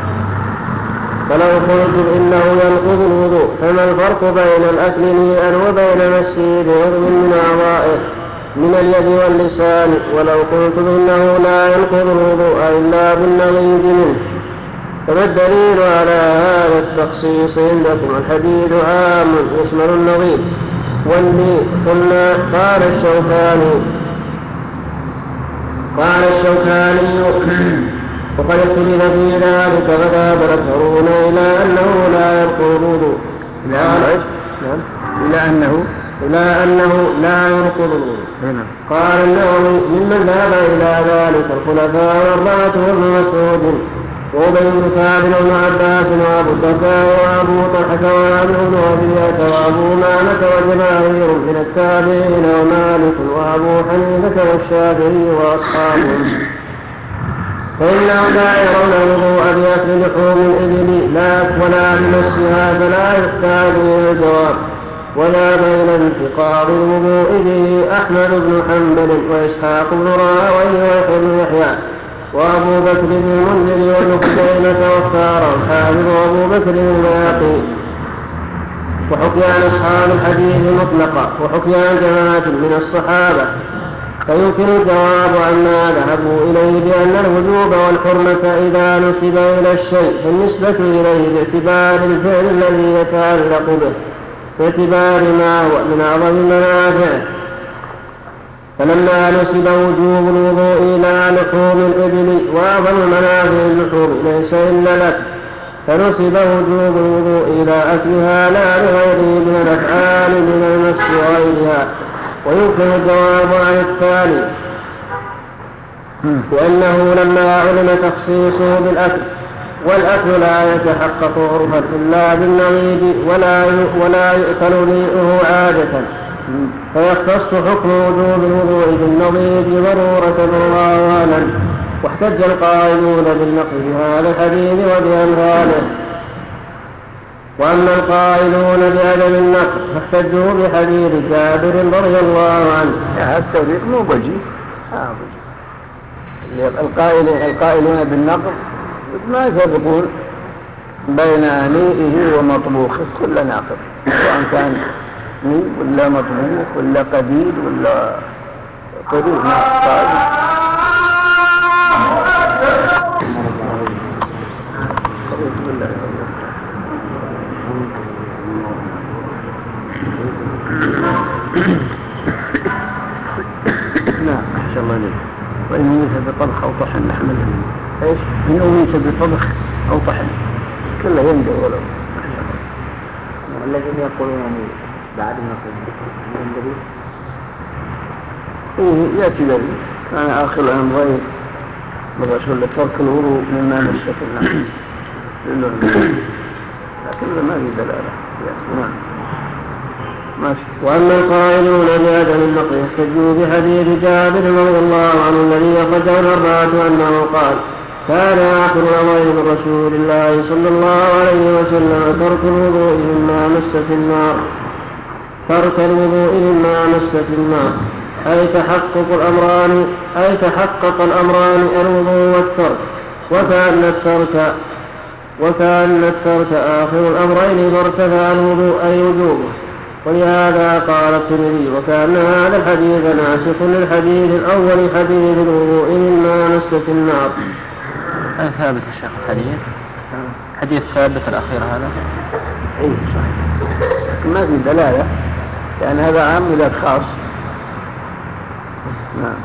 فلو قلت إنه ينقض الوضوء فما الفرق بين الأكل ميئا وبين مسه بعضو من أعضائه من اليد واللسان؟ ولو قلت إنه لا ينقض الوضوء إلا بالنضيد منه فما الدليل على هذا التخصيص عندكم؟ الحديث عام يشمل النضيد والميء. قلنا قال الشوكاني قال الشوكاني وقد اختلف في ذلك فذهب الأكثرون إلى أنه لا ينقض الوضوء إلى أنه إلى أنه لا ينقض الوضوء. قال النووي ممن ذهب إلى ذلك الخلفاء الأربعة وابن مسعود وأبي بن كعب وابن عباس وأبو الدرداء وأبو طلحة وأبي بن ربيعة وأبو معنة وجماهير من التابعين ومالك وأبو حنيفة والشافعي وأصحابهم فإنهم لا يرون الوضوء بأكل لحوم الإبل لا ولا بمسها فلا يحتاج إلى الجواب. ولا بين انتقاض الوضوء به أحمد بن حنبل وإسحاق بن راهويه ويحيى بن يحيى وأبو بكر بن المنذر وابن خزيمة واختاره الحافظ أبو بكر البيهقي. وحكي عن أصحاب الحديث مطلقا وحكي عن جماعة من الصحابة فيمكن الجواب عما ذهبوا إليه بأن الوجوب والحرمة إذا نسب إلى الشيء فالنسبة إليه باعتبار الفعل الذي يتعلق به باعتبار ما هو من أعظم المنافع. فلما نسب وجوب الوضوء إلى لحوم الإبل وأعظم المنافع اللحوم ليس إلا الأكل فنسب وجوب الوضوء إلى أكلها لا لغيره من الأفعال من المس وغيرها. ويمكن الجواب عن الثاني لأنه لما علم تخصيصه بالأكل والأكل لا يتحقق عرفا إلا بالنضيد ولا ولا يؤكل ريئه عادة فيختص حكم وجوب الوضوء بالنضيد ضرورة الله أعلم. واحتج القائلون بالنقل بهذا الحديث وبأمثاله. وأما القائلون بعدم النقل فاحتجوا بحديث جابر رضي الله عنه. هذا التفريق مو بجي القائلين القائلون بالنقل ما يفرقون بين نيئه ومطبوخه كل ناقل سواء كان نيء ولا مطبوخ ولا قديد ولا قديد نعم أحسن الله لك. وإن أميت بطبخ أو طحن نحمل إيش؟ إن أميت بطبخ أو طحن كله ينجو ولو والذين يقولون يعني بعد النصر من دليل إيه يأتي ذلك كان آخر الأمر غير الرسول لترك الوضوء مما مسك النار لكن ما في دلالة. نعم. وأما القائلون بعدم النقل يحتجوا بحديث جابر رضي الله عنه الذي أخرجه الأربعة أنه قال: كان آخر الأمر من رسول الله صلى الله عليه وسلم ترك الوضوء مما مست النار ترك الوضوء مما مست النار أي تحقق الأمران أي تحقق الأمران الوضوء والترك، وكأن الترك وكأن الترك آخر الأمرين فارتفع الوضوء أي وجوبه. ولهذا قال الترمذي: وكأن هذا الحديث ناسخ للحديث الأول حديث الوضوء مما مست النار. هذا ثابت الشيخ الحديث حديث ثابت الأخير هذا؟ أي صحيح، ما في دلالة لأن هذا عام إلى خاص. نعم.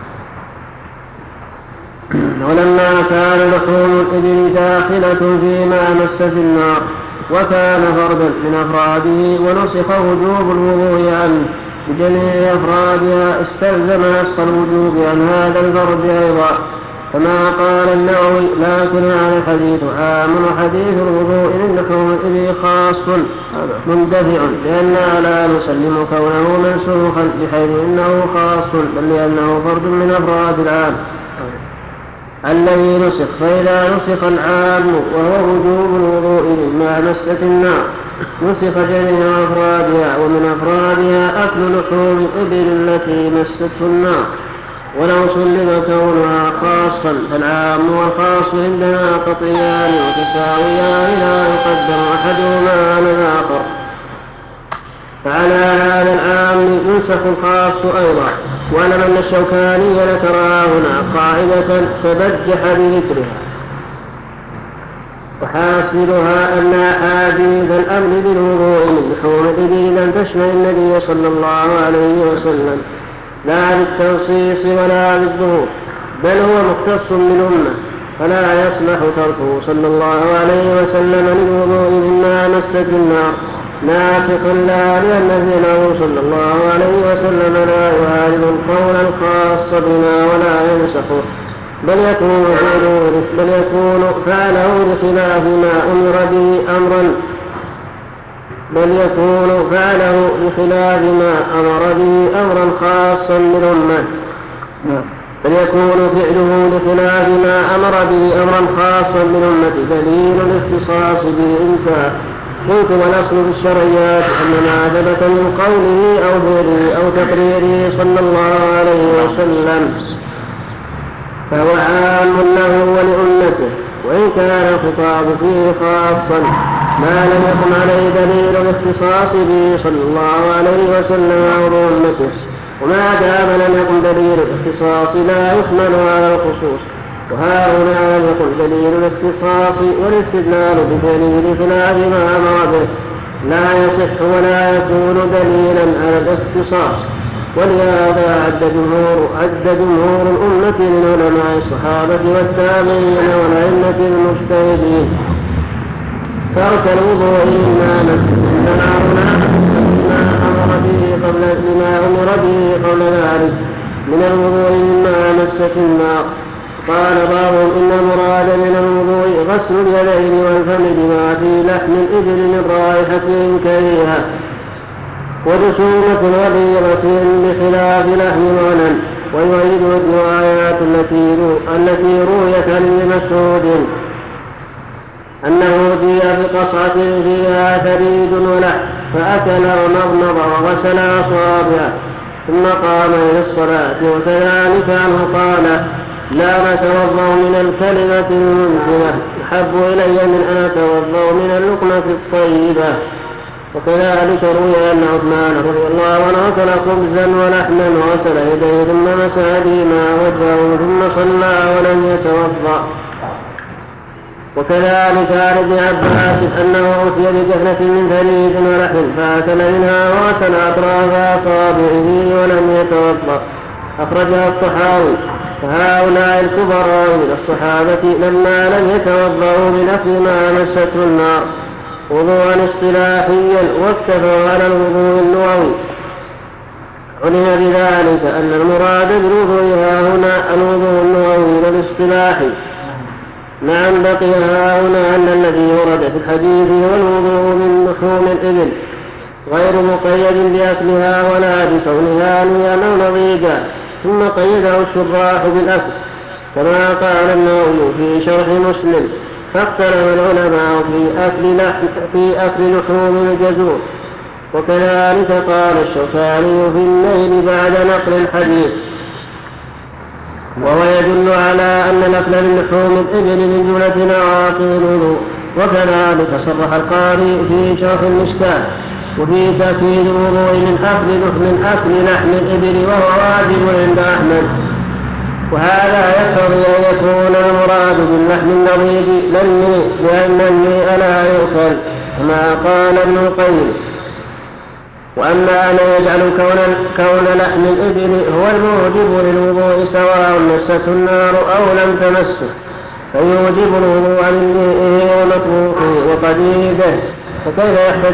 ولما كان لحوم الإبل داخلة فيما مس في النار وكان فردا من أفراده ونسخ وجوب الوضوء عنه بجميع أفرادها استلزم نسخ الوجوب عن هذا الفرد أيضا، كما قال النووي: لكن هذا الحديث عام وحديث الوضوء للحوم الإبل خاص مندفع، لأننا لا نسلم كونه منسوخا بحيث إنه خاص، بل لأنه فرد من أفراد العام الذي نسخ. فإذا نسخ العام وهو وجوب الوضوء مما مست النار نسخ جميع أفرادها، ومن أفرادها أكل لحوم الإبل التي مسته النار. ولو سلم كونها خاصا فالعام والخاص عندنا قطعيان وتساويان لا يقدم أحدهما على الآخر، فعلى هذا العام ينسخ الخاص أيضا. ولم أن الشوكاني ذكرها هنا قاعدة تبجح بذكرها، وحاصلها أن أحاديث الأمر بالوضوء من لحوم الإبل لم تشمل النبي صلى الله عليه وسلم لا بالتنصيص ولا بالظهور، بل هو مختص بالأمة، فلا يصلح تركه صلى الله عليه وسلم للوضوء مما مست النار ناسخا لا، لأن فعله صلى الله عليه وسلم لا يعارض القول الخاص بنا ولا ينسخه، بل يكون فعله بل يكون فعله بخلاف ما أمر به أمرا بل يكون فعله بخلاف ما أمر به أمرا خاصا بالأمة بل يكون فعله بخلاف ما أمر به أمرا خاصا بالأمة دليل الاختصاص به انتهى. قلت: والأصل في الشرعيات أن ما ثبت من قوله أو فعله أو تقريره صلى الله عليه وسلم فهو عام له ولأمته، وإن كان الخطاب فيه خاصا ما لم يكن عليه دليل الاختصاص به صلى الله عليه وسلم أو لأمته، وما دام لم يكن دليل الاختصاص لا يحمل على الخصوص. وهؤلاء لم يكن دليل الاختصاص والاستدلال بدليل خلاف ما أمر به لا يصح ولا يكون دليلا على الاختصاص. ولهذا عد جمهور عد جمهور الأمة من علماء الصحابة والتابعين والأئمة المجتهدين ترك الوضوء مما مس النار لما أمر به قبل لما أمر به قبل ذلك من الوضوء مما مست النار. قال بعضهم: إن المراد من الوضوء غسل اليدين والفم بما في لحم الإبل من رائحة كريهة ورسومة غليظة بخلاف لحم الغنم. ويؤيد الروايات التي التي رويت عن ابن مسعود أنه جيء بقصعة فيها ثريد ولحم فأكل ومضمض وغسل أصابعه ثم قام إلى الصلاة. وكذلك عنه قال: لا نتوضأ من الكلمة المنزلة أحب إلي من أن أتوضأ من اللقمة الطيبة. وكذلك روي أن عثمان رضي الله عنه أكل خبزا ولحما وغسل يديه ثم مسح بهما وجهه ثم صلى ولم يتوضأ. وكذلك عن ابن عباس أنه أتي بجفنة من ثريد ولحم فأكل منها وغسل أطراف أصابعه ولم يتوضأ. أخرجها الطحاوي. فهؤلاء الكبراء من الصحابة لما لم يتوضأوا من أكل ما مسته النار وضوءا اصطلاحيا واكتفوا على الوضوء اللغوي علم بذلك أن المراد بالوضوء ها هنا الوضوء اللغوي الاصطلاحي. نعم، بقي ها هنا أن الذي ورد في الحديث هو الوضوء من لحوم الإبل غير مقيد بأكلها ولا بكونها نيا أو نضيجا، ثم قيده الشراح بالأكل كما قال النووي في شرح مسلم: فاختلف العلماء في أكل لحم في أكل لحوم الجزور. وكذلك قال الشوكاني في الليل بعد نقل الحديث. وهو يدل على أن الأكل من لحوم الإبل من جملة نواقض الوضوء. وكذلك صرح القاري في شرح المشكاة وفي تأكيد الوضوء من أكل من أكل لحم الإبل وهو واجب عند أحمد. وهذا يقتضي أن يكون المراد باللحم النضيج للنيء، لأن النيء لا يؤكل كما قال ابن القيم. وأما أن يجعل كون, كون لحم الإبل هو الموجب للوضوء سواء مسته النار أو لم تمسه، فيوجب الوضوء من نيئه ومطبوخه وقديده، فكيف يحتج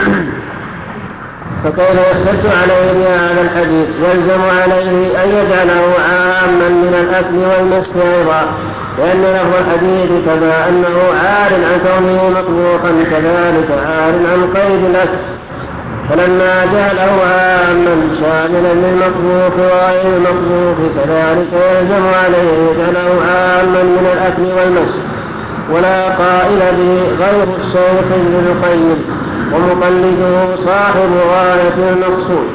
فكيف يحتج عليه بهذا الحديث؟ يلزم عليه أن يجعله عاما من الأكل والمسح أيضا، لأن له الحديث كما أنه عار عن كونه مطبوخا كذلك عار عن قيد الأكل. فلما جعله عاما شاملا للمطبوخ وغير المطبوخ كذلك يلزم عليه يجعله عاما من الأكل والمسح، ولا قائل به غير الشيخ ابن القيم ومقلده صاحب غاية المقصود.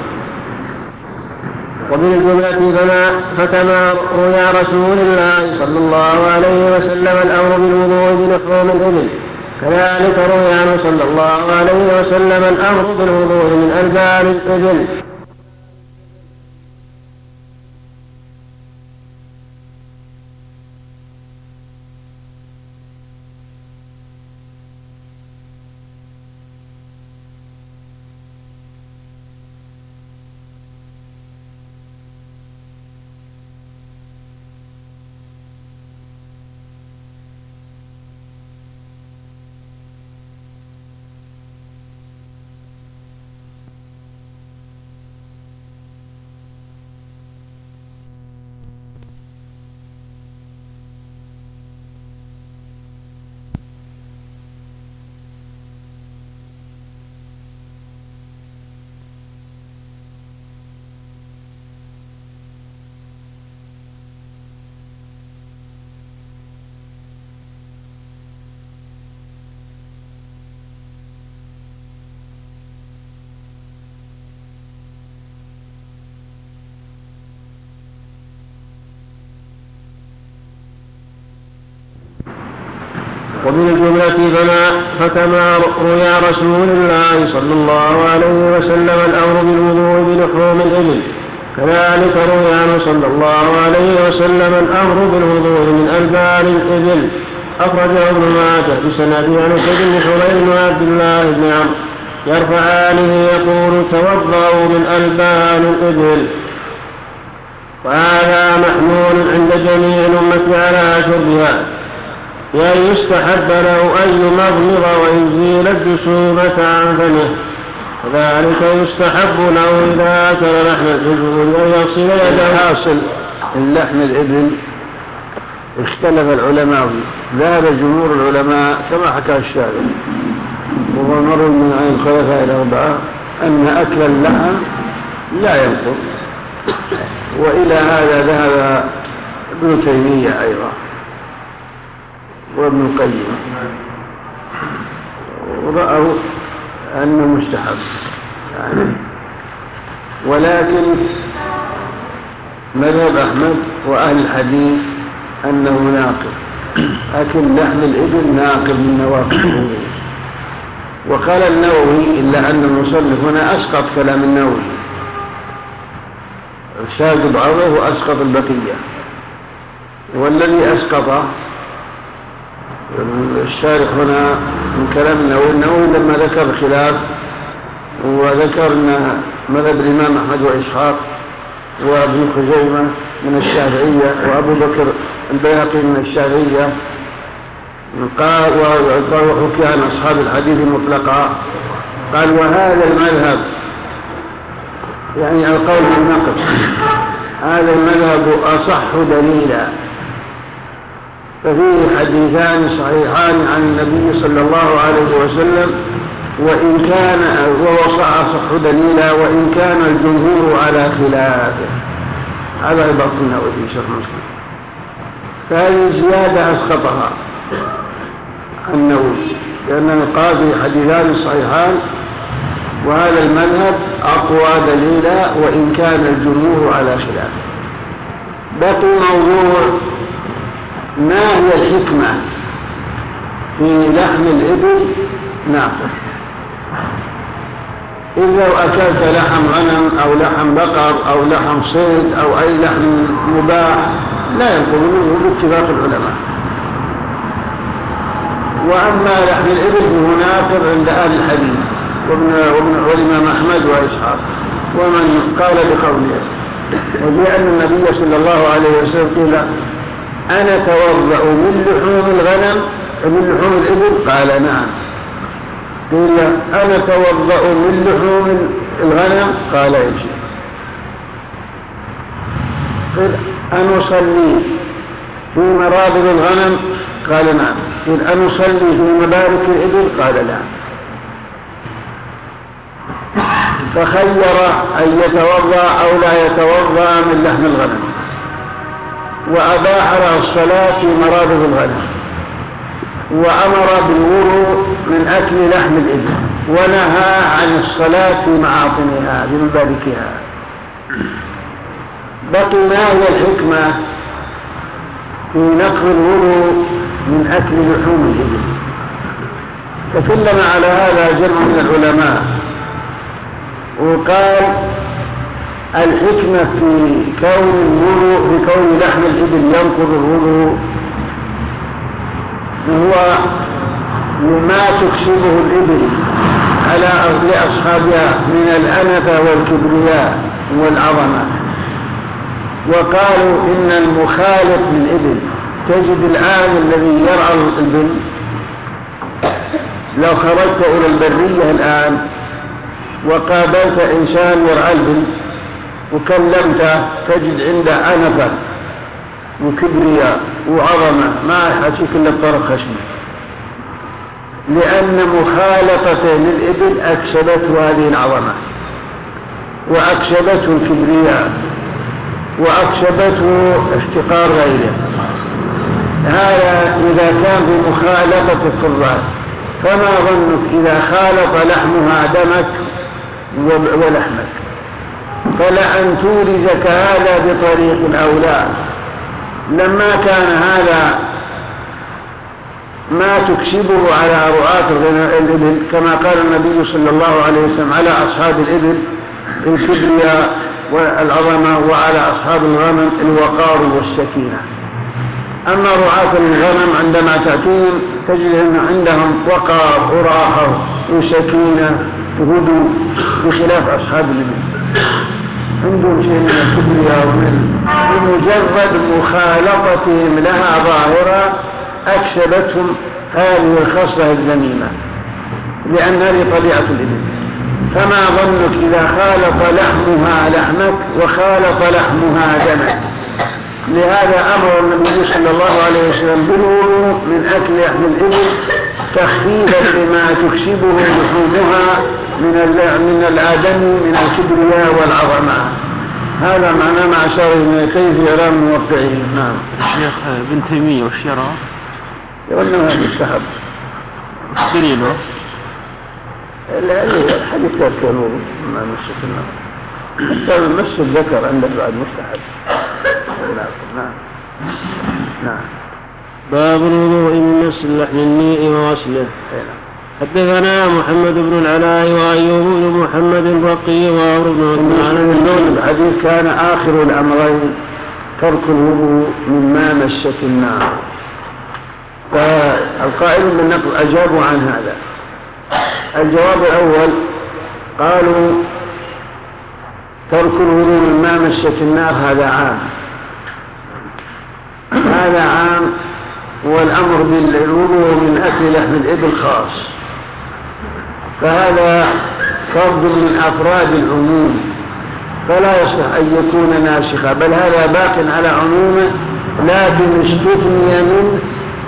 وبالجملة فكما روي رسول الله صلى الله عليه وسلم الأمر بالوضوء بلحوم الإبل، كذلك روي عنه صلى الله عليه وسلم الأمر بالوضوء من ألبان الإبل. وبالجملة فكما روي رسول الله صلى الله عليه وسلم الأمر بالوضوء بلحوم الإبل، كذلك روي عنه صلى الله عليه وسلم الأمر بالوضوء من ألبان الإبل. أخرجه ابن ماجه بسنده عن سيد بن حرير وعبد الله بن عمرو يرفعانه يقول: توضأوا من ألبان الإبل. وهذا محمول عند جميع الأمة على شربها، بأن يستحب له أن يمضمض ويزيل الجسومة عن فمه، وذلك يستحب له إذا أكل لحم الإبل أن يغسل يده. حاصل اللحم الإبل اختلف العلماء، ذهب جمهور العلماء كما حكى الشارع وهو مر من عن الخلفاء الأربعة أن أكل اللحم لا ينقض، وإلى هذا ذهب ابن تيمية أيضا وابن القيم، ورأوا أنه مستحب يعني. ولكن مذهب أحمد وأهل الحديث أنه ناقض، أكل لحم الإبل ناقض من نواقض الوضوء. وقال النووي إلا أن المصنف هنا أسقط كلام النووي، شاذ بعضه وأسقط البقية، والذي أسقط الشارح هنا من كلام النووي. النووي لما ذكر الخلاف وذكر أن مذهب الإمام أحمد وإسحاق وابن خزيمة من الشافعية وأبو بكر البيهقي من الشافعية، قال وحكي عن أصحاب الحديث مطلقا، قال: وهذا المذهب يعني القول بالنقل هذا المذهب أصح دليلا، ففيه حديثان صحيحان عن النبي صلى الله عليه وسلم، وإن كان وهو أصح دليلا وإن كان الجمهور على خلافه. هذا عبارة النووي في شرح مسلم، فهذه زيادة أسقطها النووي، لأن القاضي حديثان صحيحان وهذا المذهب أقوى دليلا وإن كان الجمهور على خلافه. بقي موضوع ما هي الحكمة في لحم الإبل ناقص. إذا لو أكلت لحم غنم أو لحم بقر أو لحم صيد أو أي لحم مباح لا ينقض منه باتفاق العلماء. وأما لحم الإبل فهو ناقض عند أهل الحديث وابن والإمام أحمد وإسحاق ومن قال بقوله. وبأن النبي صلى الله عليه وسلم قيل أنا توضأ من لحوم الغنم من لحوم الإبل؟ قال نعم. قيل أنا توضأ من لحوم الغنم؟ قال إيش؟ قيل أنا أصلي في مرابض الغنم؟ قال نعم. قيل أنا أصلي في مبارك الإبل؟ قال لا. فخير أن يتوضأ أو لا يتوضأ من لحم الغنم، وأباح له الصلاة في مرابض الغنم، وأمر بالوضوء من أكل لحم الإبل، ونهى عن الصلاة في معاطنها بمباركها. بقي ما هي الحكمة في نقض الوضوء من أكل لحوم الإبل؟ تكلم على هذا جمع من العلماء، وقال الحكمة في كون الوضوء في كون لحم الإبل ينقض الوضوء هو لما تكسبه الإبل على لأصحابها من الأنفة والكبرياء والعظمة. وقالوا إن المخالط للإبل، تجد الآن الذي يرعى الإبل لو خرجت إلى البرية الآن وقابلت إنسان يرعى الإبل وكلمته تجد عنده أنفة وكبرياء وعظمة ما يحكيك إلا بطرف خشمه، لأن مخالطته للإبل أكسبته هذه العظمة وأكسبته الكبرياء وأكسبته احتقار غيره. هذا إذا كان بمخالطة الفضات، فما ظنك إذا خالط لحمها دمك ولحمك؟ فلأن تورثك هذا بطريق الأولى. لما كان هذا ما تكسبه على رعاة الإبل كما قال النبي صلى الله عليه وسلم على أصحاب الإبل الكبرياء والعظمة، وعلى أصحاب الغنم الوقار والسكينة. أما رعاة الغنم عندما تأتيهم تجد عندهم وقار وراحة وسكينة وهدوء، بخلاف أصحاب الإبل عندهم شيء من الكبرياء ومن بمجرد مخالطتهم لها ظاهرة أكسبتهم هذه الخصلة الذميمة، لأن هذه طبيعة الإبل. فما ظنك إذا خالط لحمها لحمك وخالط لحمها دمك؟ لهذا أمر النبي صلى الله عليه وسلم بالوضوء من أكل لحم الإبل تخفيفا لما تكسبه لحومها من من الآدم من الكبرياء والعظمة. هذا معناه مع شرعه كيف يرى الموقعين. نعم. الشيخ ابن تيمية وش يرى؟ يقول انه هذا مستحب. دليله؟ الحديث لا كانوا ما مسك النظر، حتى مس الذكر عندك بعد مستحب. نعم نعم. باب الوضوء من مس اللحم النيء وغسله. حدثنا محمد بن العلاء وأيوب بن محمد الرقي وعمرو بن عثمان. الحديث كان آخر الأمرين ترك الوضوء مما مست النار، فالقائلون بالنقل أجابوا عن هذا. الجواب الأول قالوا ترك الوضوء مما مست النار هذا عام، هذا عام، والأمر بالوضوء من أكل لحم الإبل خاص، فهذا فرد من أفراد العموم فلا يصح أن يكون ناسخا، بل هذا باق على عمومه، لكن استثني من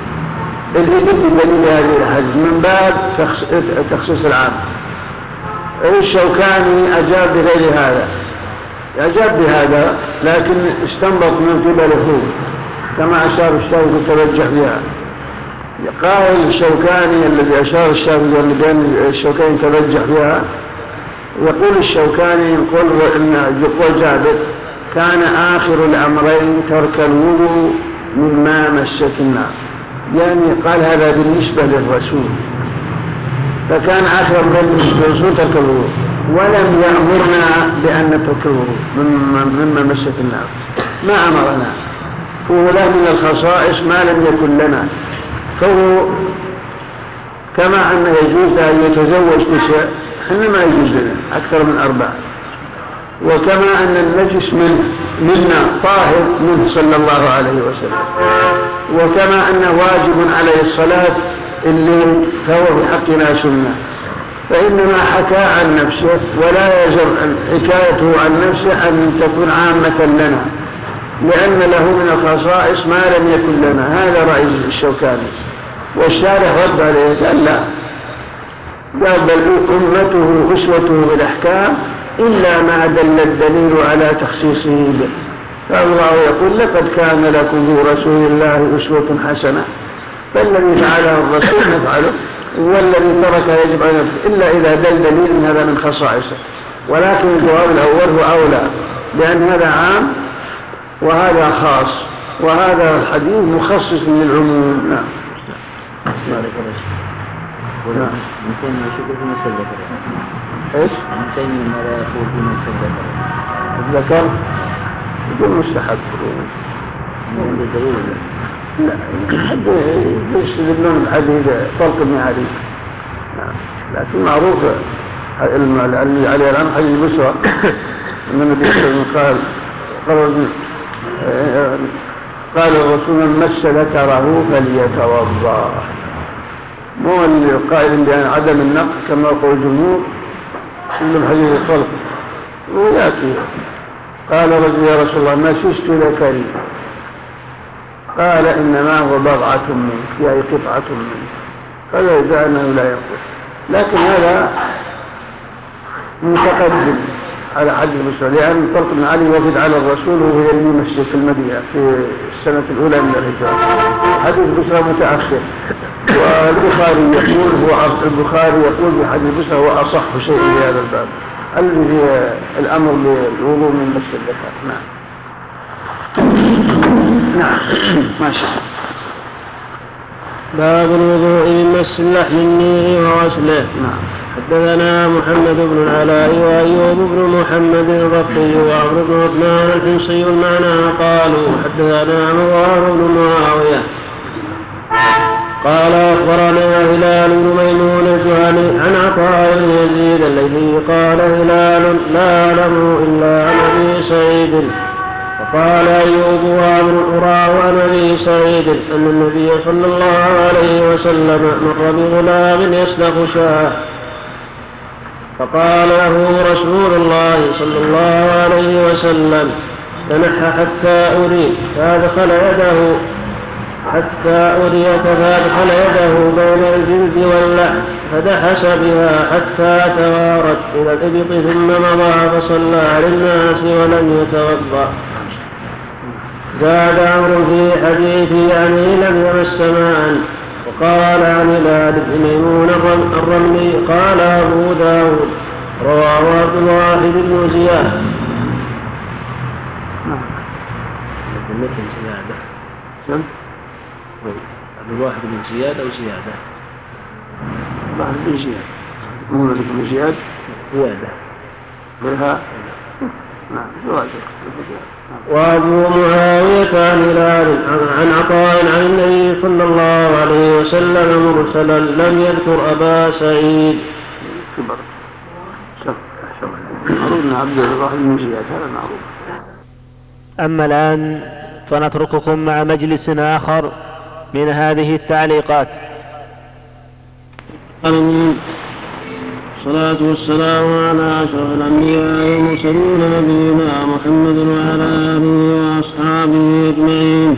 بدليل هذه الحديث من باب تخصيص العام. الشوكاني أجاب بغير هذا، أجاب بهذا لكن استنبط من قبله كما أشار الشافعي وترجح بها. قال الشوكاني الذي أشار الشافعي والذي الشوكاني ترجح بها، يقول الشوكاني يقول إن يقول جابر كان آخر الأمرين ترك الوضوء مما مست النار، يعني قال هذا بالنسبة للرسول، فكان آخر الأمرين بالنسبة للرسول ترك الوضوء، ولم يأمرنا بأن نترك الوضوء مما مست النار، ما أمرنا. فهو له من الخصائص ما لم يكن لنا، فهو كما أنه يجوز أن يتزوج نساء، إحنا ما يجوز لنا أكثر من أربعة، وكما أن النجس من منا طاهر منه صلى الله عليه وسلم، وكما أنه واجب عليه الصلاة الليل فهو في حقنا سنة، فإنما حكى عن نفسه ولا يجر حكايته عن نفسه أن تكون عامة لنا، لأن له من الخصائص ما لم يكن لنا. هذا رأي الشوكاني، والشارح رد عليه قال لا، قال بل أمته أسوته بالأحكام إلا ما دل الدليل على تخصيصه به. فالله يقول لقد كان لكم في رسول الله أسوة حسنة، فالذي فعله الرسول نفعله، والذي ترك يجب أن يفعله إلا إذا دل دليل من هذا من خصائصه. ولكن الجواب الأول هو أولى، لأن هذا عام وهذا خاص، وهذا الحديث مخصص للعموم. نعم. نعم. ممكن يشوف في مسألة إيش؟ ممكن ما يقول في مسألة الذكر يقول مستحب. من الدليل لا، حد يستدلون بحديث طلق بن علي. نعم. لكن معروف اللي عليه الآن حديث بسرى أن النبي صلى الله عليه وسلم قال قال قال الرسول من مس ذكره فليتوضأ، مو القائل بأن عدم النقص كما يقول الجمهور كل حديث الطلق ويأتي. قال رجل يا رسول الله مسست ذكري، قال إنما هو بضعة منك، يعني قطعة منك، قال إذا أنه لا يقول. لكن هذا متقدم على حديث بسرى، لأن طلق بن علي وفد على الرسول وهو يرمي مسجد في المدينة في السنة الأولى من الهجرة. حديث بسرى متأخر، والبخاري يقول هو البخاري يقول بحديث بسرى هو أصح شيء في هذا الباب الذي هي الأمر بالوضوء من مسجد الذكر. نعم. نعم. ما شاء الله. باب الوضوء من مس اللحم النير وغسله. نعم. حدثنا محمد بن العلاء وأيوب بن محمد الرقي وعمرو بن عثمان الحمصي المعنى قالوا حدثنا مروان بن معاوية قال أخبرنا هلال بن ميمون الجهني عن عطاء بن يزيد الذي قال هلال لا أعلم إلا عن أبي سعيد. وقال أيوب وعمرو أرى عن أبي سعيد أن النبي صلى الله عليه وسلم مر بغلام يسلخ شاة، فقال له رسول الله صلى الله عليه وسلم تنحى حتى أريد، فأدخل يده حتى أريك فأدخل يده بين الجلد واللحم فدحس بها حتى توارت إلى الإبط ثم مضى فصلى للناس ولم يتوضأ. زاد عمرو في حديثه يعني لم يمس ماء. وقال عن هلال بن ميمون الرملي قال أبو داود رواه عبد الواحد بن زياد. مثل زيادة عبد الواحد بن زياد أو زيادة واحد بن زياد مو بن زياد زيادة بها. نعم. وأبو معاوية عن هلال عن عطاء عن النبي صلى الله عليه وسلم مرسلا لم يذكر أبا سعيد. كبر معروف عبد الواحد بن زياد هذا معروف. أما الآن فنترككم مع مجلس آخر من هذه التعليقات. والصلاة والسلام على أشرف الأنبياء والمرسلين نبينا محمد وعلى آله وأصحابه أجمعين.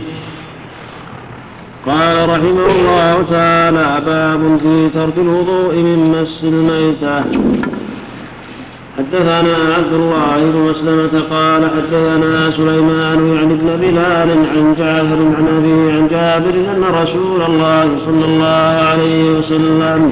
قال رحمه الله تعالى: باب في ترك الوضوء من مس الميتة. حدثنا عبد الله بن مسلمة قال حدثنا سليمان يعني بن بلال عن جعفر عن أبيه عن جابر أن رسول الله صلى الله عليه وسلم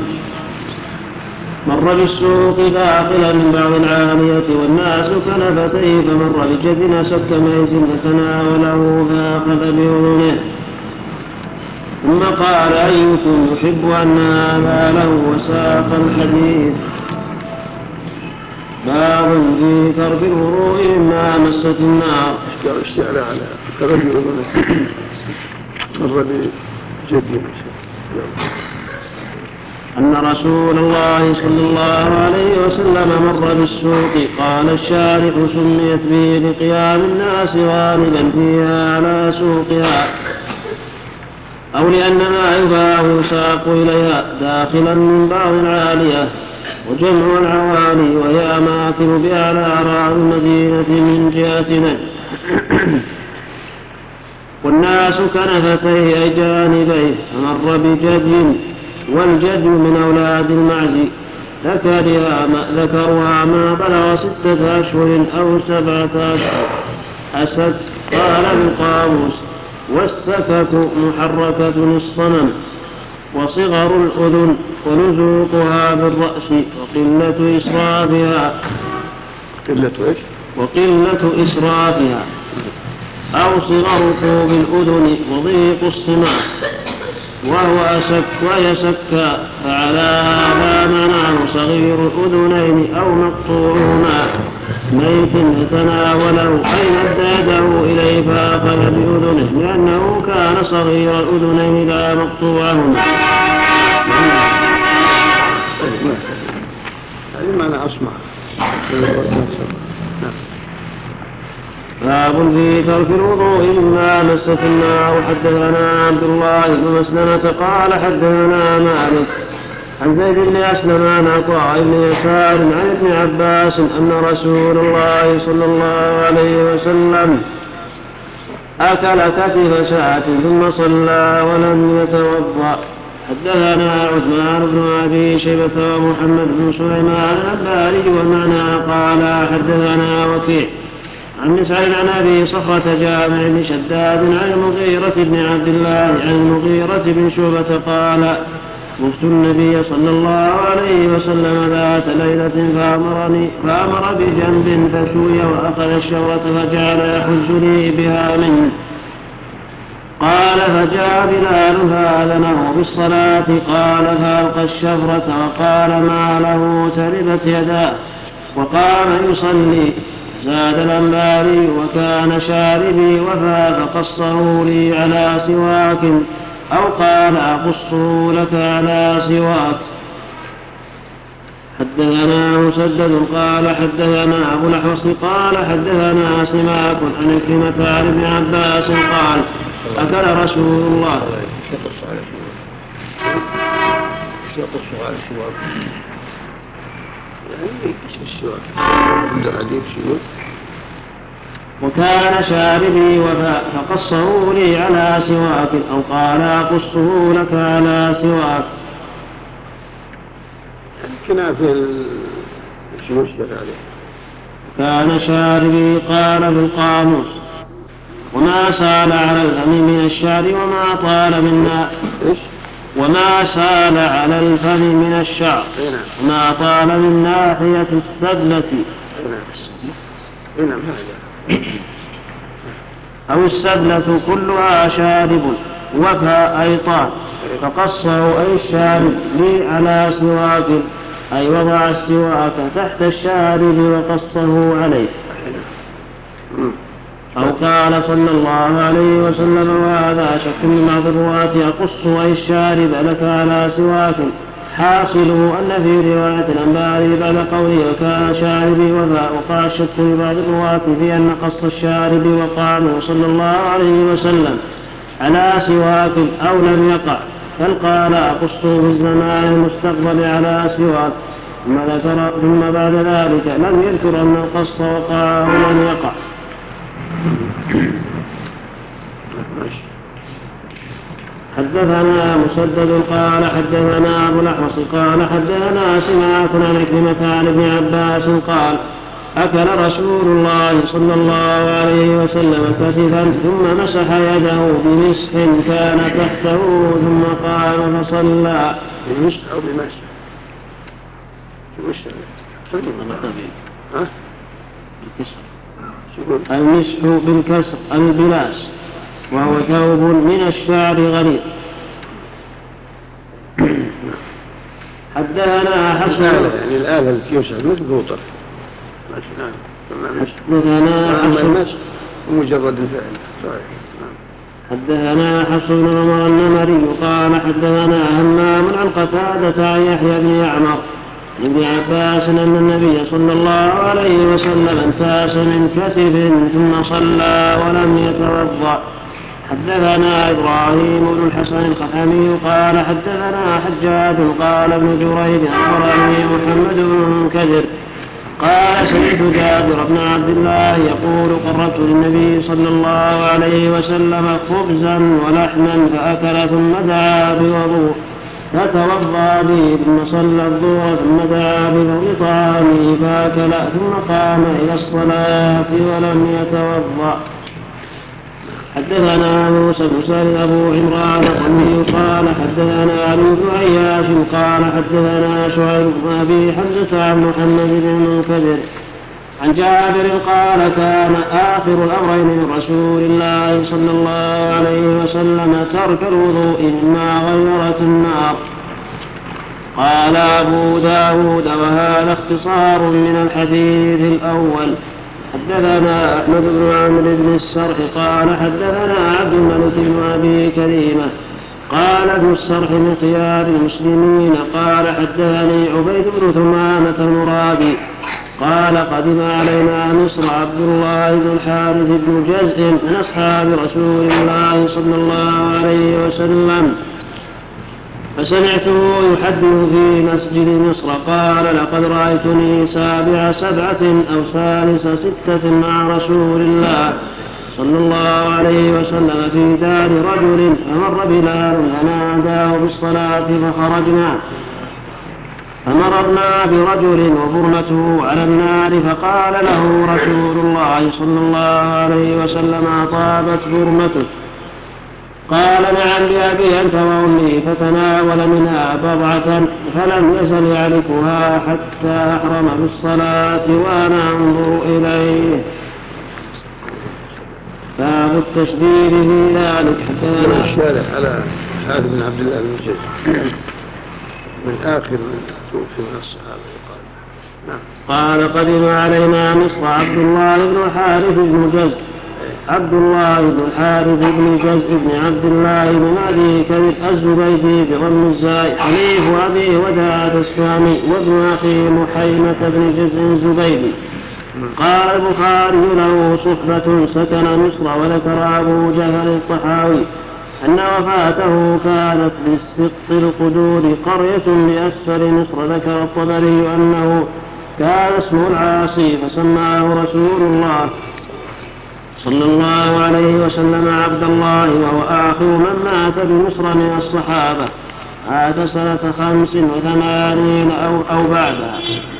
مر بالسوق داخلا من بعض العالية والناس كنفتيه فمر بجد سك ميت فتناوله فأخذ بأذنه ثم قال: أيكم يحب أن هذا له؟ وساق الحديث. باب في ترك الوضوء مما مست النار. قال الشعر على ترك الوضوء مر بجد أن رسول الله صلى الله عليه وسلم مر بالسوق. قال الشارح: سميت به لقيام الناس غالبا فيها على سوقها، أو لأن ما يباع يساق إليها داخلا من بعض العالية، وجمع العوالي وهي أماكن بأعلى أعراض المدينة من جهة نجد. والناس كنفتيه أي جانبيه، فمر بجد، والجد من أولاد المعز ذكرها ما بلغ ستة أشهر أو سبعة أشهر. أسد قال بالقاموس. والسكك محركة الصنم، وصغر الأذن ونزوقها بالرأس، وقلة إسرافها قلة إيش؟ وقلة إسرافها أو صغر طوب الأذن وضيق الصماء، وهو أسك ويسكى، فعلى هذا معناه صغير الأذنين أو مقطوعهما ميت فتناوله أي مد يده إليه فأخذ بأذنه، لأنه كان صغير الأذنين لا مقطوعهما. هذه معنى أسمع. باب في ترك الوضوء مما مست النار. حدثنا عبد الله بن مسلمة قال حدثنا مالك عن زيد بن أسلم عن عطاء بن يسار عن ابن عباس أن رسول الله صلى الله عليه وسلم أكل كتف شاة ثم صلى ولم يتوضأ. حدثنا عثمان بن أبي شيبة ومحمد بن سليمان الأنباري والمعنى قال حدثنا وكيع عن مسعود عن أبي صخرة جامع بن شداد عن المغيرة بن عبد الله عن المغيرة بن شعبة قال: وفت النبي صلى الله عليه وسلم ذات ليلة فأمرني فأمر بجنب فسوي وأخذ الشورة فجعل يحزني بها منه. قال: فجاء بلال فأذنه بالصلاة. قال: فألقى الشفرة وقال: ما له تربت يداه، وقام يصلي. زاد الأنباري: وكان شاربي وفى فقصه لي على سواك، أو قال: أقصه لك على سواك. حدثنا مسدد قال حدثنا أبو الأحوص قال حدثنا سماك عن عكرمة عن ابن عباس قال: أكل رسول الله يقص على سواك يعني السواك عند حديث شنو؟ وكان شاربي وفاء فقصه لي على سواك، أو قال: أقصه لك على سواك. كنا في شنو الشرع عليه؟ كان شاربي قال في القاموس: وما سال على الفم من الشعر وما طال منا وما سال على الفم من الشعر وما طال من ناحية السبلة أو السبلة كلها شارب وفى أي طال، فقصه أي الشارب لي على سواك، أي وضع السواك تحت الشارب وقصه عليه. أو قال صلى الله عليه وسلم: وهذا شك من بعض الرواة: أقص أي الشارب لك على سواك. حاصله أن في رواية الأنباري بعد قوله: وكان شاربي وفاء، وقع الشك في بعض الرواة في أن قص الشارب وقامه صلى الله عليه وسلم على سواك أو لم يقع، بل قال: أقصه في الزمان المستقبل على سواك. ثم ذكر ثم بعد ذلك لم يذكر أن القص وقع أو لم يقع. حدثنا مسدد قال حدثنا أبو الأحوص قال حدثنا سماك عن عكرمة عن ابن عباس قال أكل رسول الله صلى الله عليه وسلم كتفا ثم مسح يده بمسح كان تحته ثم قام فصلى. بمسح أو بمسح؟ بمسح ها؟ المسح بالكسر البلاس وهو ثوب من الشعر غليظ. حدثنا حسن يعني الآلة التي يمسح مثل قوطر. حدثنا حسن مجرد الفعل. حدثنا حسن بن عمر النمري قال حدثنا همام عن قتادة عن يحيى بن يعمر عن ابن عباس أن النبي صلى الله عليه وسلم انتاس من كتف ثم صلى ولم يتوضأ. حدثنا إبراهيم بن الحسن الخثمي قال حدثنا حجاج قال ابن جريج أخبرني محمد بن المنكدر قال سمعت جابر بن عبد الله يقول قربت للنبي صلى الله عليه وسلم خبزا ولحما فأكل ثم دعا بوضوء فتوضأ به ثم صلى الظهر ثم دعا بفضل طعامه فأكل ثم قام إلى الصلاة ولم يتوضأ. حدثنا موسى بن سعيد أبو عمران الرملي قال حدثنا علي بن عياش قال حدثنا شعيب بن أبي حمزة عن محمد بن المنكدر عن جابر قال كان آخر الأمرين من رسول الله صلى الله عليه وسلم ترك الوضوء مما غيرت النار. قال أبو داود وهذا اختصار من الحديث الأول. حدثنا أحمد بن عمرو بن السرح قال حدثنا عبد الملك بن أبي كريمة قال ابن السرح من خيار المسلمين قال حدثني عبيد بن ثمامة المرادي قال قدم علينا مصر عبد الله بن الحارث بن جزء من أصحاب رسول الله صلى الله عليه وسلم فسمعته يحدث في مسجد مصر قال لقد رأيتني سابع سبعة أو ثالث ستة مع رسول الله صلى الله عليه وسلم في دار رجل فمر بلال فناداه بالصلاة فخرجنا فمررنا برجل وبرمته على النار فقال له رسول الله صلى الله عليه وسلم طابت برمته قال نعم بأبي أنت وأمي فتناول منها بضعة فلم يزل يعرفها حتى أحرم بالصلاة وأنا أنظر إليه. باب التشديد في ذلك. حدثنا الشارح على حارث بن عبد الله بن جزء من آخر من توفي من الصحابة قال نعم. قال قدم علينا مصر عبد الله بن الحارث بن جزء عبد الله بن الحارث بن جزء بن عبد الله بن أبي كذب الزبيدي بضم الزاي حليف أبي وداعة السامي وابن أخي محيمة بن جزء الزبيدي. قال البخاري له صحبة سكن مصر وذكر أبو جهل الطحاوي أن وفاته كانت بالسقط القدور قرية بأسفل مصر. ذكر الطبري أنه كان اسمه العاصي فسماه رسول الله صلى الله عليه وسلم عبد الله وهو آخر من مات بمصر من الصحابة عاد سنة خمس وثمانين أو, أو بعدها.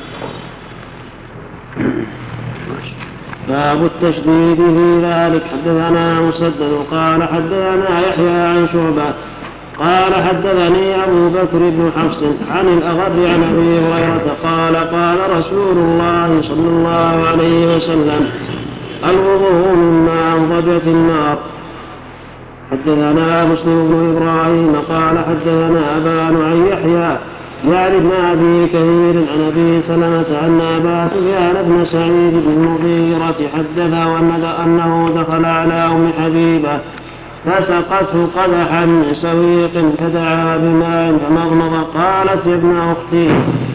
باب التشديد في ذلك. حدثنا مسدد قال حدثنا يحيى عن شعبة قال حدثني أبو بكر بن حفص عن الأغر عن أبي هريرة قال قال رسول الله صلى الله عليه وسلم الوضوء مما أنضجت النار. حدثنا مسلم بن إبراهيم قال حدثنا أبان عن يحيى يعني ابن أبي كثير عن أبي سلمة أن أبا سفيان بن سعيد بن المغيرة حدثه أنه دخل على أم حبيبة فسقته قدحا من سويق فدعا بماء فمضمض. قالت يا ابن أختي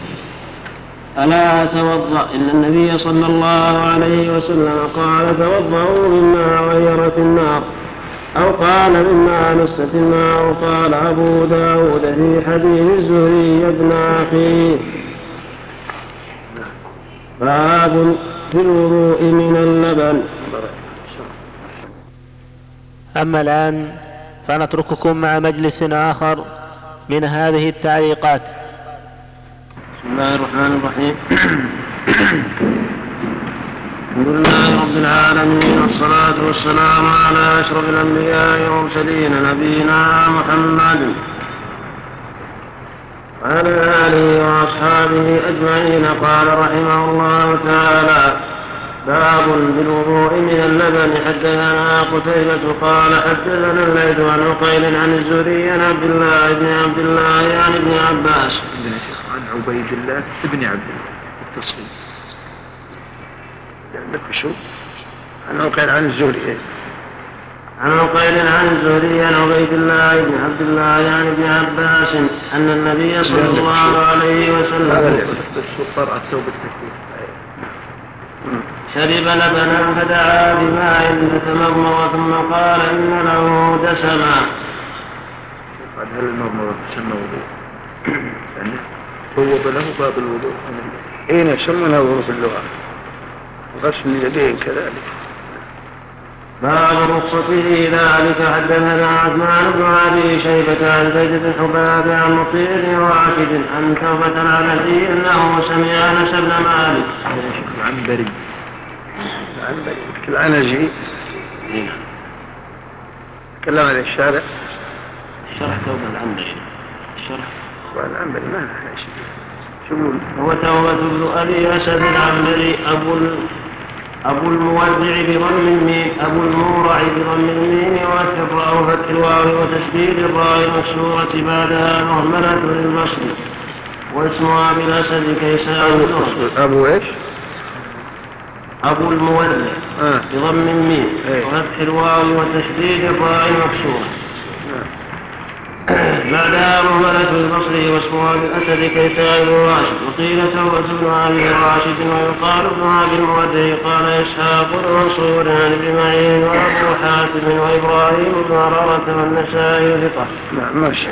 ألا توضأ إن النبي صلى الله عليه وسلم قال توضأوا مما غيرت النار أو قال مما مست النار. قال أبو داود في حديث الزهري يا ابن أخي باب في الوضوء من اللبن. أما الآن فنترككم مع مجلس آخر من هذه التعليقات. بسم الله الرحمن الرحيم. الحمد لله رب العالمين، والصلاة والسلام على أشرف الأنبياء والمرسلين نبينا محمد وعلى آله وأصحابه أجمعين. قال رحمه الله تعالى: باب بالوضوء من اللبن. حدثنا قتيبة قال حدثنا الليث عن عقيل عن الزهري عن عبد الله بن عبد الله عن ابن عباس عن عبيد الله بن عبد الله التصحيح عندك شو عن عقيل عن الزهري عن عقيل عن الزهري عن عبيد الله بن عبد الله عن ابن عباس أن النبي صلى الله عليه وسلم بس بس وقرأت ثوب التكبير شرب لبنا فدعا بماء فتمضمض ثم قال إن له دسما. قال هل المضمضة تسمى وضوء؟ يعني فوض له باب الوضوء. اين يسمونها وضوء في اللغة، غسل اليدين كذلك. باب الرخصة في ذلك. حدثنا عثمان بن ابي شيبة عن زيد بن حباب عن مطيع بن راشد عن توبة العنزي انه سمع انس بن مالك العنبري العنبري العنزي تكلم عن الشارع شرح توبة العنبري الشرح والعنبري ما له شيء. هو توبة بن ابي اسد العنبري ابو أبو المورع بضم الميم أبو المورع بضم الميم والراء وفتح الواو وتشديد الراء المكسورة بعدها مهملة للبصر واسمها بالأسد كيسان. أبو إيش؟ أبو المورع آه. بضم الميم وفتح الواو وتشديد الراء المكسورة بعدها مهملة البصر واسمها بالأسد كيسان راشد. وقيل توبة بن أبي راشد ويقال ابن أبي المودع. قال إسحاق بن منصور عن ابن معين وأبو حاتم وإبراهيم بن عرارة والنسائي ثقة. نعم ماشي.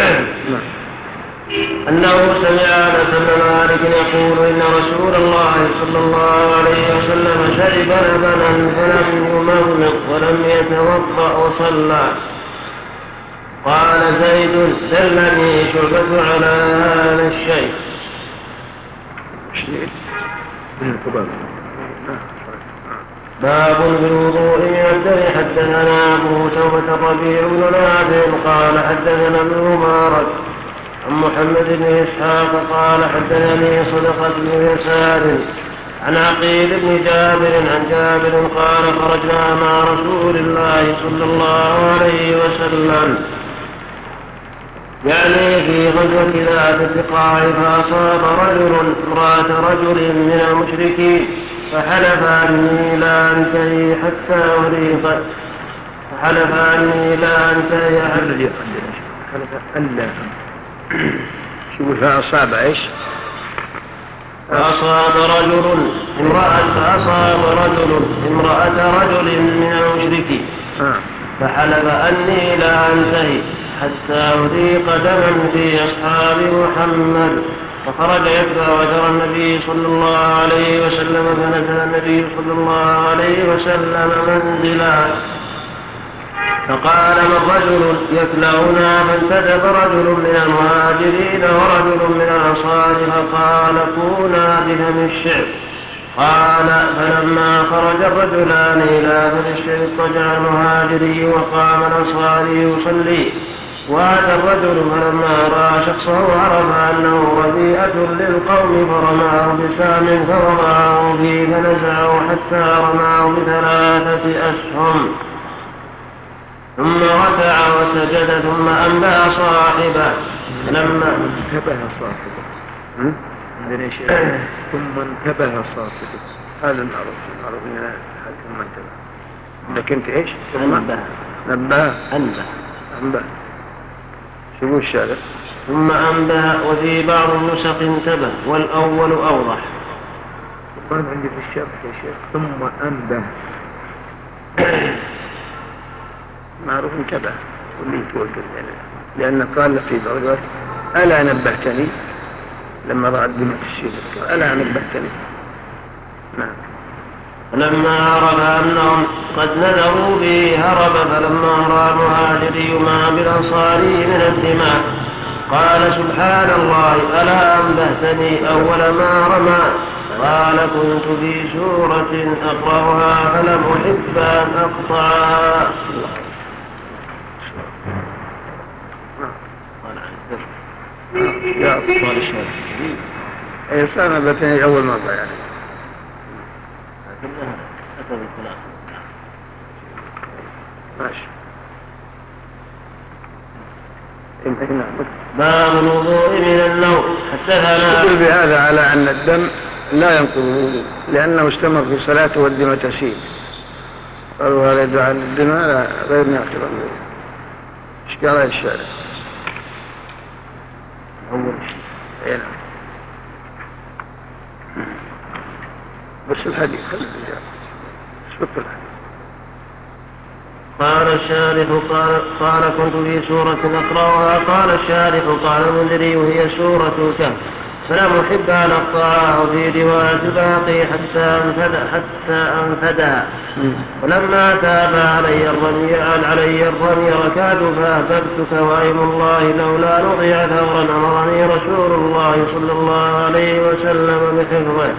أنه سمع أنس بن مالك يقول إن رسول الله صلى الله عليه وسلم شرب لبنا فلم يمضمض ولم يتوضأ وصلى. قال زيد: دلني شعبة على هذا الشيء. باب بالوضوء من الدم. حدثنا أبو توبة الربيع بن نافع قال حدثنا ابن مبارك عن محمد بن إسحاق قال حدثني صدقة بن يسار عن عقيل بن جابر عن جابر قال خرجنا مع رسول الله صلى الله عليه وسلم يعني في غزوة ذات الرقاع فأصاب رجل امرأة رجل من المشركين فحلف أني لا أنتهي حتى أريق فحلف أني لا أنتهي حتى حلف ألا شو فأصاب إيش؟ فأصاب رجل امرأة فأصاب رجل امرأة رجل من المشركين فحلف أني لا أنتهي حتى أذيق دما في أصحاب محمد. فخرج يتبع وجر النبي صلى الله عليه وسلم فنزل النبي صلى الله عليه وسلم منزلا فقال من رجل يكلأنا فانتدب رجل من المهاجرين ورجل من الأنصار فقال كونا بدم الشعر. قال فلما خرج الرجلان إلى دم الشعر اضطجع المهاجري وقام الأنصاري يصلي وأتى الرجل فلما رأى شخصه عرف أنه رديئة للقوم فرماه بسام فوضعه فيه فنزعه حتى رماه بثلاثة أسهم ثم ركع وسجد ثم أنبأ صاحبه لما انتبه صاحبه ثم انتبه صاحبه. هذا المعروف المعروف من ثم انتبه. لكن انت ايش؟ أنبأ نبه أنبأ أنبأ شو الشارع؟ ثم أنبأ. وفي بعض النسخ انتبه والأول أوضح. كان عندي في الشرح يا شيخ ثم أنبأ معروف انتبه واللي توقف يعني لأن قال في بعض الوقت ألا نبهتني لما رأى الدماء في الشيء قال ألا نبهتني نعم. فلما عرف أنهم قد نذروا به هرب، فلما رأى المهاجري ما بالأنصاري من الدماء قال سبحان الله ألا أنبهتني أول ما رمى. قال كنت في سورة أقرأها فلم أحب أن أقطعها. يا أطفال الشهر أي سنة بتني أول مرة يعني ماشي. باب الوضوء من النوم. حدثنا يدل بهذا على أن الدم لا ينقض الوضوء لأنه استمر في صلاته والدم تسيل. قالوا هذا يدعى أن الدماء لا غير ناقض الوضوء. ايش قال الشارع؟ أول شيء نعم. بس الحديث خلي الرجال شوف الحديث. قال الشارح قال, قال كنت في سورة أقرأها. قال الشارح قال المنذري وهي سورة الكهف فلم أحب أن أقطعها. في رواية باقي حتى أنفد حتى أنفدها. ولما تاب علي الرمي علي الرمي ركعت فأحببتك وأيم الله لولا نضيع ثغرا أمرني رسول الله صلى الله عليه وسلم بحفظه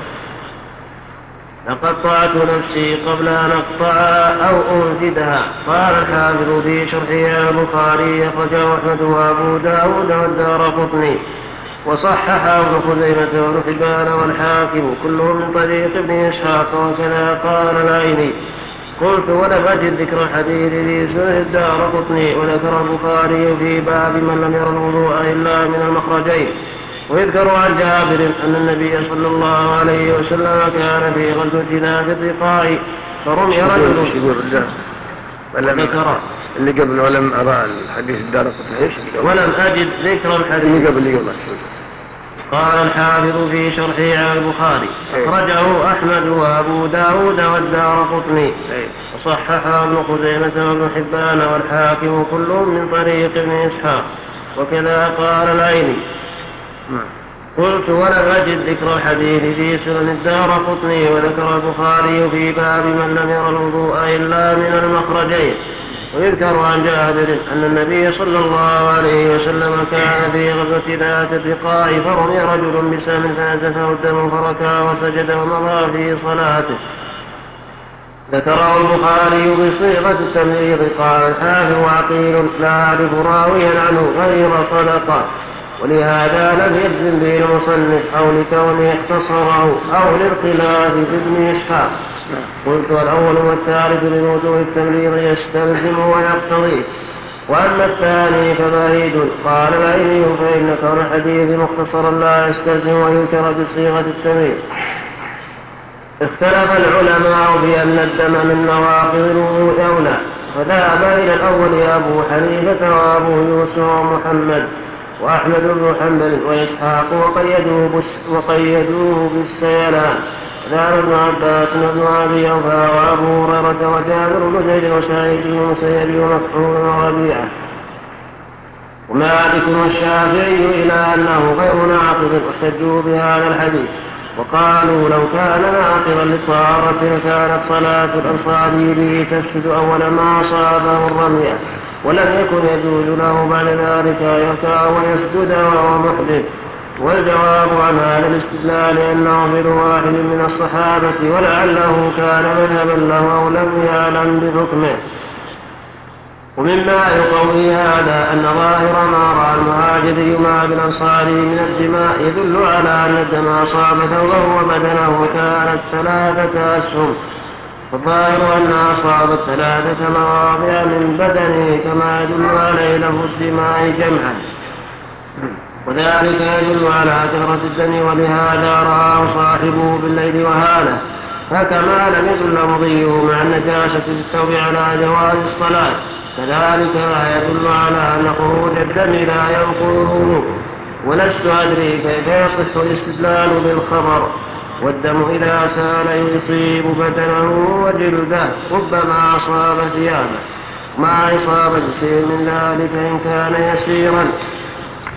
لقطعت نفسي قبل أن أقطعها أو أنفدها. قال الحافظ في شرحها البخاري أخرجه أحمد وأبو داود والدارقطني وصححه ابن خزيمة وابن حبان والحاكم كلهم من طريق ابن إسحاق وكذا قال العيني. قلت ولم أجد ذكر الحديث في سنن الدارقطني وذكر البخاري في باب من لم ير الوضوء إلا من المخرجين. ويذكر عن جابر أن النبي صلى الله عليه وسلم كان في غزوة ذات الرقاع فرمي رجل ذكر اللي قبل ولم أرى الحديث الدارقطني ولم أجد ذكر الحديث اللي قبل اللي قبل. قال الحافظ في شرحه على البخاري أخرجه أحمد وأبو داود والدارقطني وصححه ابن خزيمة وابن حبان والحاكم كلهم من طريق ابن إسحاق وكذا قال العيني. قلت ولم أجد ذكر الحديث في سنن الدارقطني وذكر البخاري في باب من لم ير الوضوء إلا من المخرجين. ويذكر عن جابر أن النبي صلى الله عليه وسلم كان في غزوة ذات الرقاع فرمي رجل بسهم فنزفه الدم فركع وسجد ومضى في صلاته. ذكره البخاري بصيغة التمريض. قال الحافظ وعقيل لا أعرف راويا عنه غير صدقة ولهذا لم يجزم به المصنف أو لكونه اختصره أو للخلاف في ابن إسحاق. قلت الأول والثالث لوجوه التمريض يستلزم ويقتضي وأما الثاني فبعيد. قال العيني فإن كون الحديث مختصرا لا يستلزم ويذكر بصيغة التمريض. اختلف العلماء بأن الدم من نواقض الوضوء أولى فذهب إلى الأول أبو حنيفة وأبو يوسف ومحمد وأحمد بن حنبل وإسحاق وقيدوه, وقيدوه بالسيلان. ذهب ابن عباس وابن أبي أوفى وأبو هريرة وجابر بن زيد وسعيد بن المسيب ومكحول وربيعة ومالك والشافعي إلى أنه غير ناقض واحتجوا بهذا الحديث وقالوا لو كان ناقضا للطهارة لكانت صلاة الأنصاري به تفسد أول ما أصابه الرمية ولم يكن يجوز له بعد ذلك يركع ويسجد وهو محدث. والجواب عن هذا الاستدلال أنه غير واحد من الصحابة ولعله كان مذهبا له أو لم يعلم بحكمه. ومما يقوي هذا أن ظاهر ما رأى المهاجري مع الأنصاري من الدماء يدل على أن الدم أصاب ثوبه وبدنه وكانت ثلاثة أسهم. فالظاهر أنها أصابت ثلاثة مواضع من بدنه كما يدل عليه له الدماء جمعا وذلك يدل على كثرة الدم ولهذا رآه صاحبه بالليل وهاله فكما لم يدل مضيه مع النجاسة في الثوب على جواز الصلاة كذلك لا يدل على أن خروج الدم لا ينقض الوضوء. ولست أدري كيف يصح الاستدلال بالخبر والدم إذا سال يصيب بدنه وجلده ربما أصاب ثيابه مع إصابة شيء من ذلك إن كان يسيرا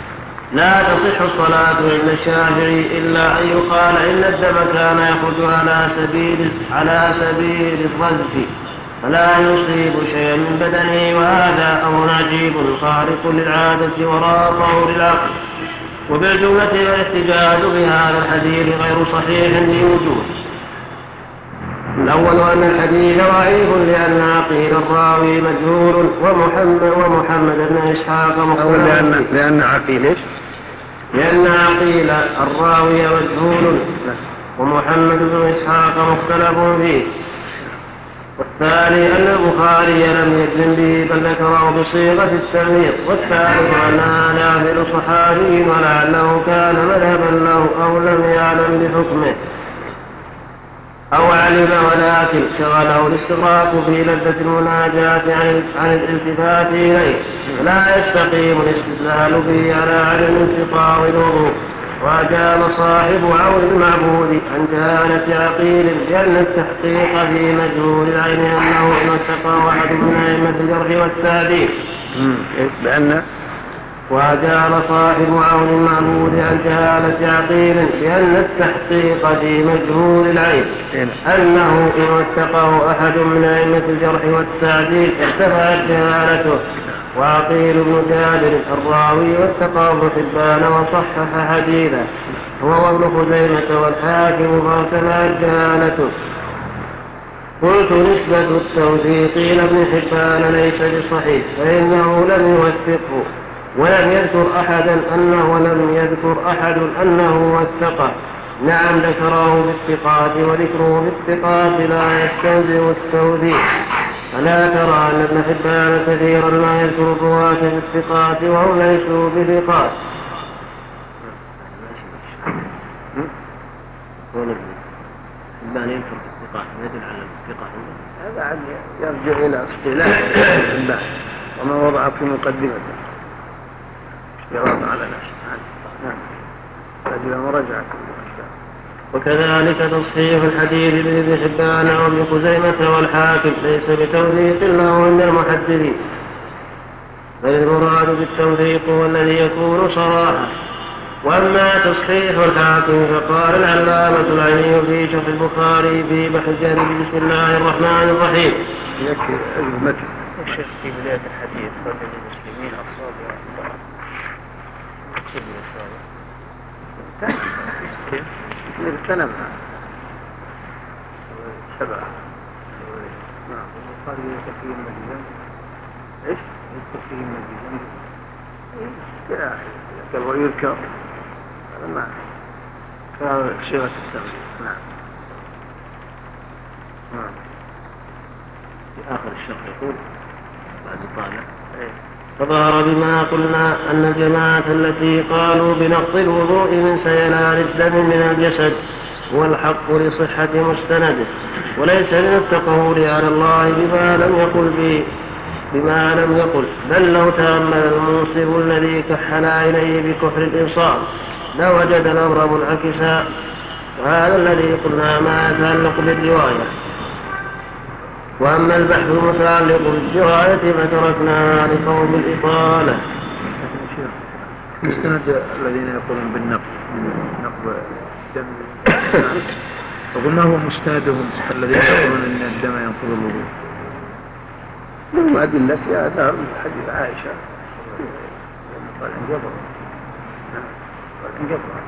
لا تصح الصلاة عند الشافعي إلا أن يقال إن الدم كان يخرج على سبيل على سبيل الرزق فلا يصيب شيئا من بدنه، وهذا أمر عجيب خارق للعادة وراقه للعقل. وبالجملة الاحتجاج بهذا الحديث غير صحيح لوجوه. الأول أن الحديث ضعيف لأن عقيل الراوي مجهول ومحمد ومحمد بن إسحاق مختلف لأن لأن عقيل إيش؟ لأن عقيل الراوي مجهول ومحمد بن إسحاق مختلف فيه. والثاني أن البخاري لم يجزم به بل ذكره بصيغة التمييز. والثالث أن هذا فعل صحابي ولعله كان مذهبا له أو لم يعلم بحكمه أو علم ولكن شغله الاستغراق في لذة المناجاة عن عن الالتفات إليه، فلا يستقيم الاستدلال به على عدم انتقاض الوضوء. وأجاب صاحب عون المعبود عن جهالة عقيل لأن التحقيق في مجهول العين أنه إن اتقى أحد من أئمة الجرح والتعديل. لأن وأجاب صاحب عون المعبود عن جهالة عقيل لأن التحقيق في مجهول العين أنه إن اتقاه أحد من أئمة الجرح والتعديل ارتفعت جهالته. وعقيل بن جابر الراوي واتقاه ابن حبان وصحح حديثه هو وابن خزيمة والحاكم فارتفعت جهالته. قلت نسبة التوثيق إلى ابن حبان ليس بصحيح، فإنه لم يوثقه ولم يذكر أحدا أنه لم يذكر أحد أنه وثقه. نعم ذكره بالثقات، وذكره بالثقات لا يستلزم التوثيق. ألا ترى أن ابن حبان كثيرا ما يذكر الرواة بالثقات وهم ليسوا بثقات؟ حبان يذكر بالثقات يدل على الثقة. هذا يرجع إلى اصطلاح الحبان وما وضع في مقدمته اشتراط على نفسه. نعم هذه مراجعة. وكذلك تصحيح الحديث بابن حبان وابن خزيمة والحاكم ليس بتوثيق له عند المحدثين، بل المراد بالتوثيق هو الذي يكون صراحة. وأما تصحيح الحاكم فقال العلامة العيني في شرح البخاري في بحر الجهل بسم الله الرحمن الرحيم. يكفي المتن. الشيخ في بداية الحديث قال للمسلمين أصابع أربعة كيف الأصابع؟ كيف؟ اغتنمها سبعة. نعم. وقال يذكر فيه المجيزان. ايش؟ يذكر فيه المجيزان. كده قال ويذكر هذا ما كان صيغة التمييز. نعم. نعم. في آخر الشرح يقول بعد طالع فظهر بما قلنا أن الجماعة التي قالوا بنقض الوضوء من سيلان الدم من الجسد هو الحق لصحة مستنده، وليس من التقول على الله بما لم يقل به بما لم يقل بل لو تأمل المنصف الذي كحل عينيه بكحل الإنصاف لوجد الأمر منعكسا. وهذا الذي قلنا ما يتعلق بالرواية. وأما البحث المتعلق بالرواية فتركناها لقوم الإطالة. مستند الذين يقولون بالنقض نقض الدم وقلنا هو مستندهم الذين يقولون ان الدم ينقض الوضوء. لهم أدلة في آثار حديث عائشة قال انقضى قال انقضى.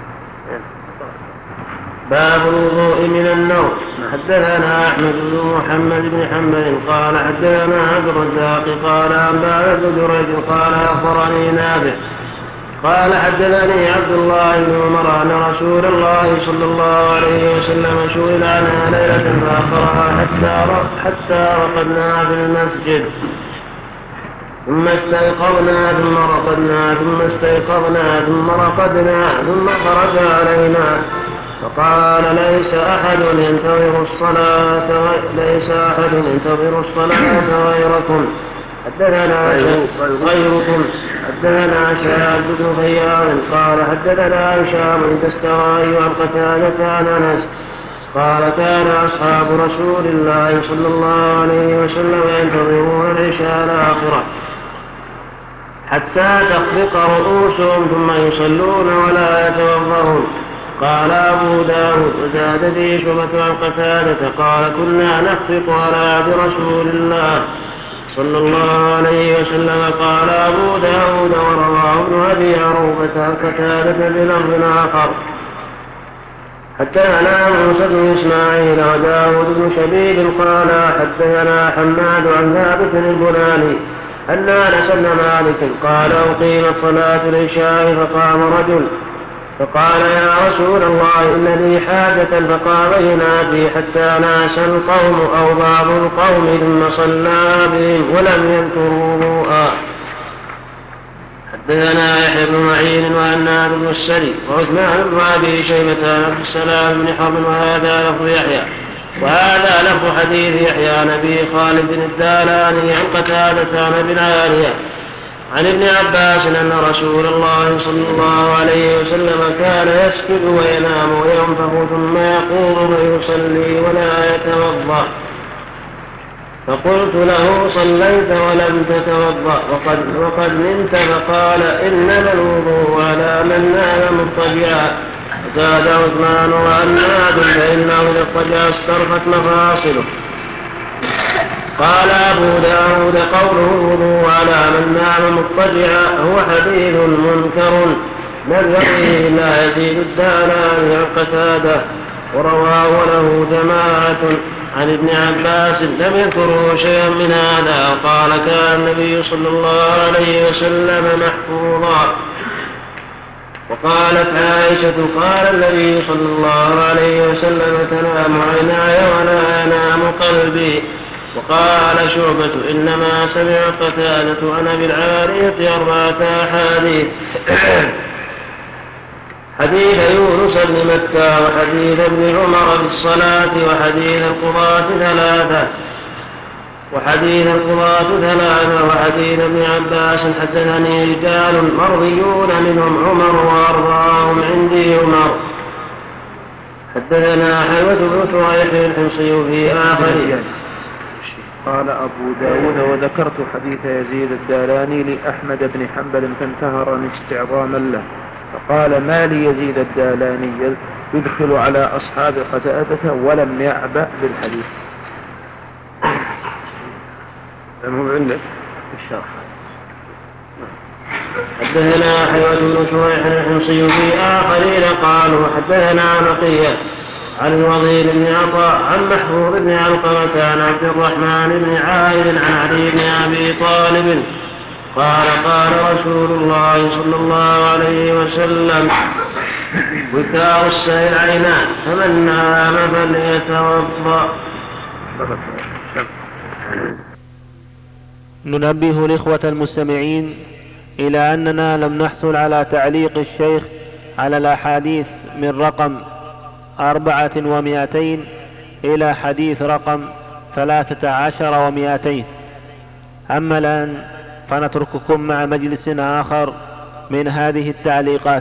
باب الوضوء من النوم. حدثنا أحمد بن محمد بن حنبل قال حدثنا عبد الرزاق قال أنبأنا بن جريج قال أخبرني نافع قال حدثني عبد الله بن عمر أن رسول الله صلى الله عليه وسلم سئل عنها ليلة فأخرها حتى حتى رقدنا في المسجد ثم استيقظنا ثم رقدنا ثم استيقظنا ثم رقدنا ثم خرج علينا فقال ليس أحد ينتظر الصلاة ليس أحد ينتظر الصلاة غيركم حدثنا غيركم حدثنا شهاب بن غيان قال حدثنا هشام بن دستوائي عن قتادة عن أنس قال كان أصحاب رسول الله صلى الله عليه وسلم ينتظرون العشاء الآخرة حتى تخفق رؤوسهم ثم يصلون ولا يتوضؤون. قال أبو داود وزاد فيه شعبة عن قتادة قال كنا نخفق على عهد رسول الله صلى الله عليه وسلم. قال أبو داود ورواه ابن أبي عروبة عن قتادة بلفظ آخر. حدثنا موسى بن إسماعيل وداود بن شبيب قال حدثنا حماد عن ثابت البناني أن أنس بن مالك قال أقيمت صلاة العشاء فقام رجل فقال يا رسول الله إن لي حاجة، فقام ينادي حتى ناس القوم أو بعض القوم ثم صلى بهم ولم يذكروا وضوءا. حدثنا يحيى بن معين وعناد بن السري وعثمان بن أبي شيبة عن عبد السلام بن حرب وهذا لفظ يحيى وهذا لفظ حديث يحيى عن أبي خالد الدالاني عن قتادة عن ابن عالية عن ابن عباس أن رسول الله صلى الله عليه وسلم كان يسجد وينام وينفخ ثم يقوم فيصلي ولا يتوضأ. فقلت له صليت ولم تتوضأ وقد, وقد نمت؟ فقال إنما الوضوء على من نام مضطجعا. زاد عثمان وعناد فإنه إذا اضطجع استرخت مفاصله. قال أبو داود قوله الوضوء على من نام مضطجعا هو حديث منكر من يرويه لا يزيد الدالاني عن قتادة ورواه له جماعة عن ابن عباس لم يذكروا شيئا من هذا. قال كان النبي صلى الله عليه وسلم محفوظا. وقالت عائشة قال النبي صلى الله عليه وسلم تنام عيناي ولا ينام قلبي. وقال شعبة إنما سمع قتادة عن أبي العالية أربعة أحاديث حديث يونس بن متى وحديث ابن عمر بالصلاة وحديث القضاة ثلاثة وحديث القضاة ثلاثة وحديث ابن عباس حدثني رجال مرضيون منهم عمر وأرضاهم عندي عمر. حدثنا حيوة بن شريح الحمصي في آخر. قال أبو داود وذكرت حديث يزيد الدالاني لأحمد بن حنبل فانتهرني استعظاما له فقال ما لي يزيد الدالاني يدخل على أصحاب قتادة ولم يعبأ بالحديث. المهم عندك الشرح. حدثنا حيوة بن شريح الحمصي في آخرين قالوا حدثنا بقية عن الوضيل بن عطاء عن محفوظ بن علقمة عن عبد الرحمن بن عائل عن علي بن أبي طالب قال قال رسول الله صلى الله عليه وسلم وكاء السائل عينان فمن نام فليتوضأ. ننبه الإخوة المستمعين إلى أننا لم نحصل على تعليق الشيخ على الأحاديث من رقم أربعة ومائتين إلى حديث رقم ثلاثة عشر ومائتين. أما الآن فنترككم مع مجلس آخر من هذه التعليقات.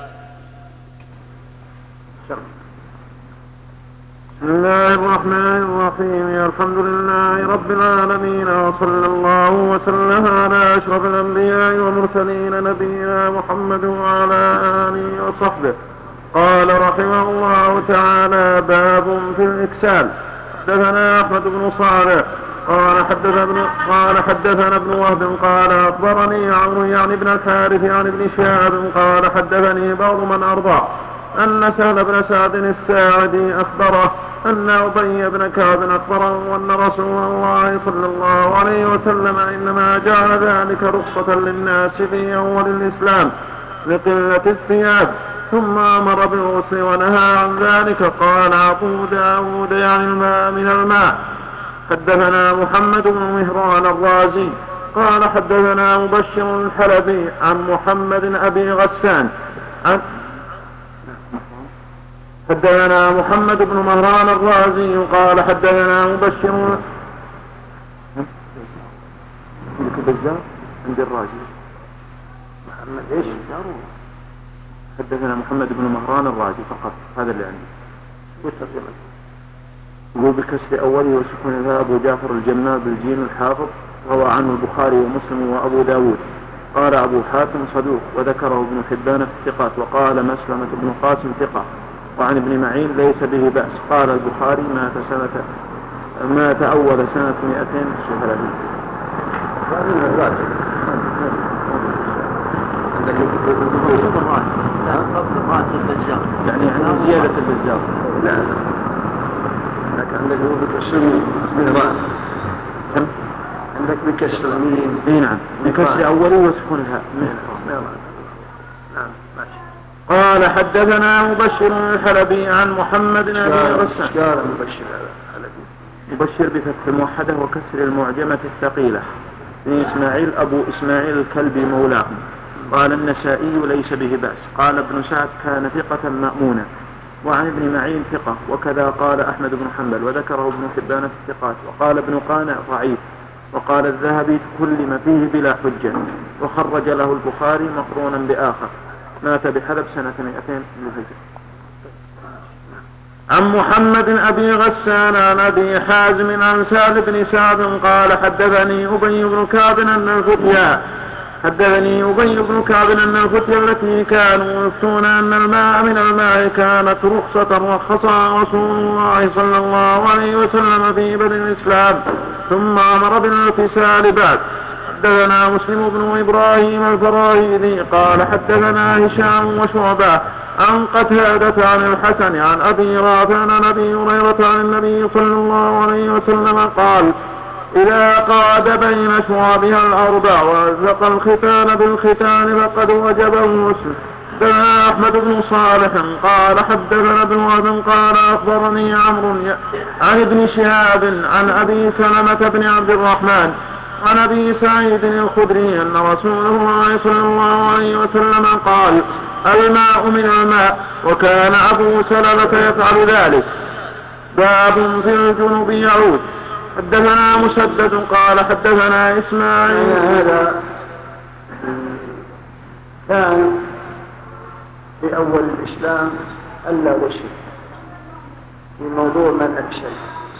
بسم الله الرحمن الرحيم. الحمد لله رب العالمين وصلى الله وسلم على أشرف الأنبياء والمرسلين نبينا محمد وعلى آله وصحبه. قال رحمه الله تعالى باب في الإكسال. حدثنا أحمد بن صالح قال حدثنا ابن قال حدثنا ابن وهب قال أخبرني عمرو يعني ابن الحارث عن ابن شهاب قال حدثني بعض من أرضى أن سهل بن سعد الساعدي أخبره أن أبي بن كعب أخبره أن رسول الله صلى الله عليه وسلم إنما جعل ذلك رخصة للناس في أول الإسلام لقلة الثياب ثم أمر بالغسل ونهى عن ذلك. قال أبو داود يعني الماء من الماء. حدثنا محمد بن مهران الرازي قال حدثنا مبشر الحلبي عن محمد أبي غسان عن حدثنا محمد بن مهران الرازي قال حدثنا مبشر عند الرازي محمد ايش حدثنا محمد بن مهران الرازي فقط هذا اللي عندي. يقول بكسر أوله وسكون ذا أبو جعفر الجمال بالجيم الحافظ روى عنه البخاري ومسلم وأبو داود. قال أبو حاتم صدوق وذكره ابن حبان في الثقات وقال مسلمة بن قاسم ثقة وعن ابن معين ليس به بأس. قال البخاري مات سنة مات أول سنة مئتين وثلاثين. يعني عندي زيادة البزار. لا لكن عندك بكسر مهران. عندك بكسر الميم. اي نعم بكسر أولي وسكون الهاء. نعم ماشي. قال حدثنا مبشر الحلبي عن محمد بن أبي غسان. قال مبشر الحلبي. مبشر بفتح الموحدة وكسر المعجمة الثقيلة. بن إسماعيل أبو إسماعيل الكلبي مولاهم. قال النسائي ليس به بأس. قال ابن سعد كان ثقة مأمونا. وعن ابن معين ثقة وكذا قال أحمد بن حنبل وذكره ابن حبان في الثقات. وقال ابن قانع ضعيف. وقال الذهبي كلم فيه بلا حجة وخرج له البخاري مقرونا بآخر. مات بحلب سنة مئتين من الهجرة. عن محمد أبي غسان عن أبي حازم عن سعد بن سعد قال حدثني أبي بن كعب أن الفتيا حدثني أبي بن كعب أن الفتيا التي كانوا يفتون أن الماء من الماء كانت رخصة رخصها رسول الله صلى الله عليه وسلم في بدء الإسلام ثم أمر بالاغتسال بعد. حدثنا مسلم بن إبراهيم الفراهيدي قال حدثنا هشام وشعبة عن قتادة عن الحسن عن أبي رافع عن أبي هريرة عن النبي صلى الله عليه وسلم قال إذا قعد بين شعبها الأربع وألزق الختان بالختان فقد وجب الغسل. حدثنا أحمد بن صالح قال حدثنا ابن وهب قال أخبرني عمرو عن ابن شهاب عن أبي سلمة بن عبد الرحمن عن أبي سعيد الخدري أن رسول الله صلى الله عليه وسلم قال الماء من الماء وكان أبو سلمة يفعل ذلك. باب في الجنوب يعود. حدثنا مسدد قال حدثنا إسماعيل. هذا كان في أول الإسلام ألا وشي في موضوع من أكشف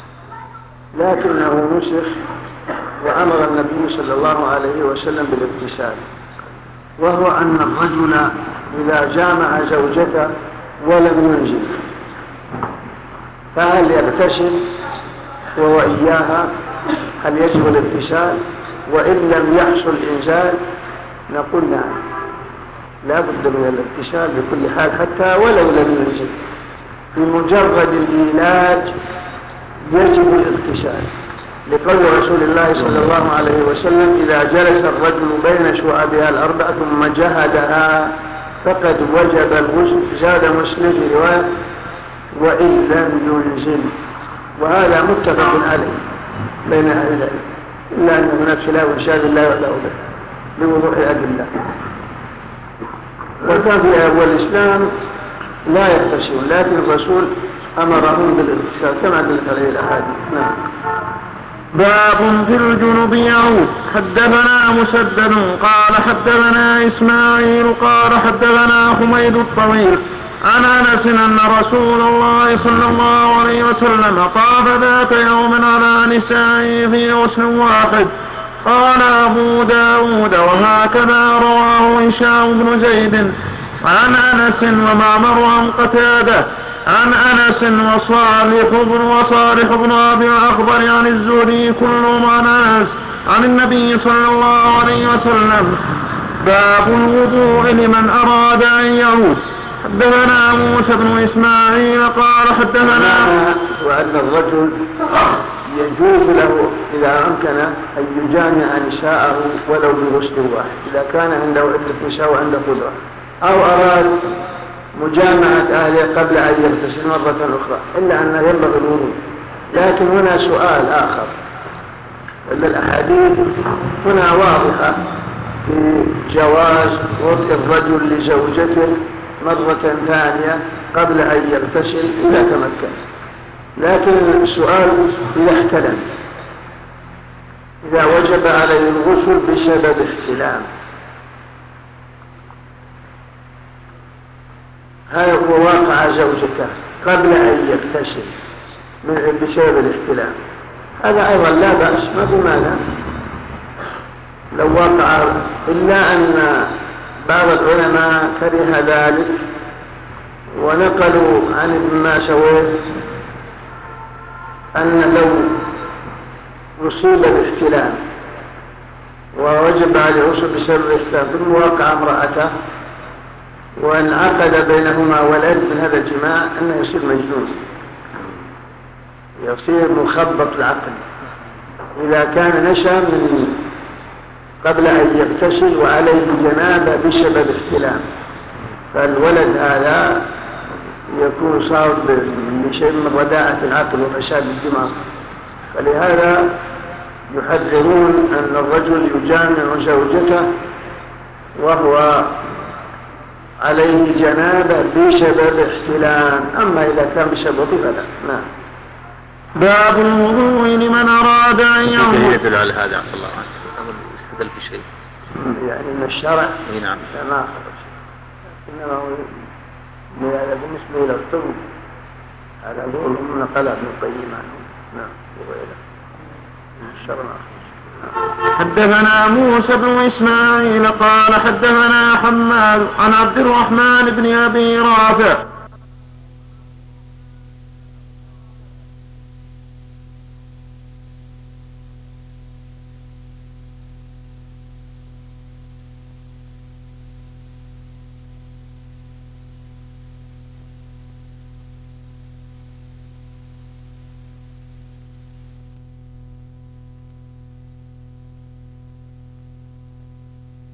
لكنه نسخ وأمر النبي صلى الله عليه وسلم بالاغتسال وهو أن الرجل إذا جامع زوجته ولم ينزل فهل يغتسل وهو إياها؟ هل يجب الاغتسال؟ وإن لم يحصل إنزال نقول نعم لا بد من الاغتسال بكل حال حتى ولو لم ينزل. بمجرد الإيلاج يجب الاغتسال لقول رسول الله صلى الله عليه وسلم إذا جلس الرجل بين شعبها الأربع ثم جهدها فقد وجب الغسل. زاد مسلم في رواية وإن لم ينزل وهذا متفق عليه بين أهل العلم إلا أن هناك خلاف شاذ لا يعلم به بوضوح الأدلة. وكان في أول الإسلام لا يغتسلون لكن الرسول أمرهم بالاغتسال كما دلت عليه الأحاديث. نعم. باب في الجنوب يعود. حدثنا مسدد قال حدثنا إسماعيل قال حدثنا حميد الطويل عن أنس أن رسول الله صلى الله عليه وسلم طاف ذات يوم على نسائه في غسل واحد. قال أبو داود وهكذا رواه هشام بن زيد عن أنس ومعمر عن قتادة عن أنس وصالح بن وصالح بن أبي الأخضر عن الزهري كلهم عن أنس عن النبي صلى الله عليه وسلم. باب الوضوء لمن أراد أن يعود. حدثنا موسى بن إسماعيل قال حدثنا وأن الرجل يجوز له إذا أمكن أن يجامع نساءه ولو بغسل واحد إذا كان عنده عدة نساء وعنده قدرة أو أراد مجامعة أهله قبل أن يغتسل مرة أخرى إلا أن ينبغي الوضوء. لكن هنا سؤال آخر أن الأحاديث هنا واضحة في جواز وضع الرجل لزوجته مرة ثانية قبل أن يغتسل إذا تمكن. لكن السؤال إذا احتلم إذا وجب عليه الغسل بسبب احتلام هذا هو واقع زوجته قبل أن يغتسل بسبب الاحتلام هذا أيضا لا بأس ما في مانع لو وقع، إلا أن بعض العلماء كره ذلك ونقلوا عن ابن ماشويه أن لو يصيب باحتلام ووجب عليه غسل بسبب الاحتلام ثم وقع امرأته وانعقد بينهما ولد من هذا الجماع أنه يصير مجنون، يصير مخبط العقل إذا كان نشأ من قبل أن يغتسل وعليه جنابة بسبب احتلام، فالولد هذا يكون صار بشيء من رداءة العقل وفساد الدماغ. فلهذا يحذرون أن الرجل يجامع زوجته وهو عليه جنابة بسبب احتلام، أما إذا كان بسبب فلا. نعم. باب الوضوء لمن أراد أن ينظر. يدل على هذا عبد الله عنه استدل في شيء يعني من الشرع. نعم. ما إنما هو بالنسبة إلى الطب هذا هو نقل ابن القيم عنه. نعم. وغيره الشرع. حدثنا موسى بن إسماعيل قال حدثنا حماد عن عبد الرحمن بن أبي رافع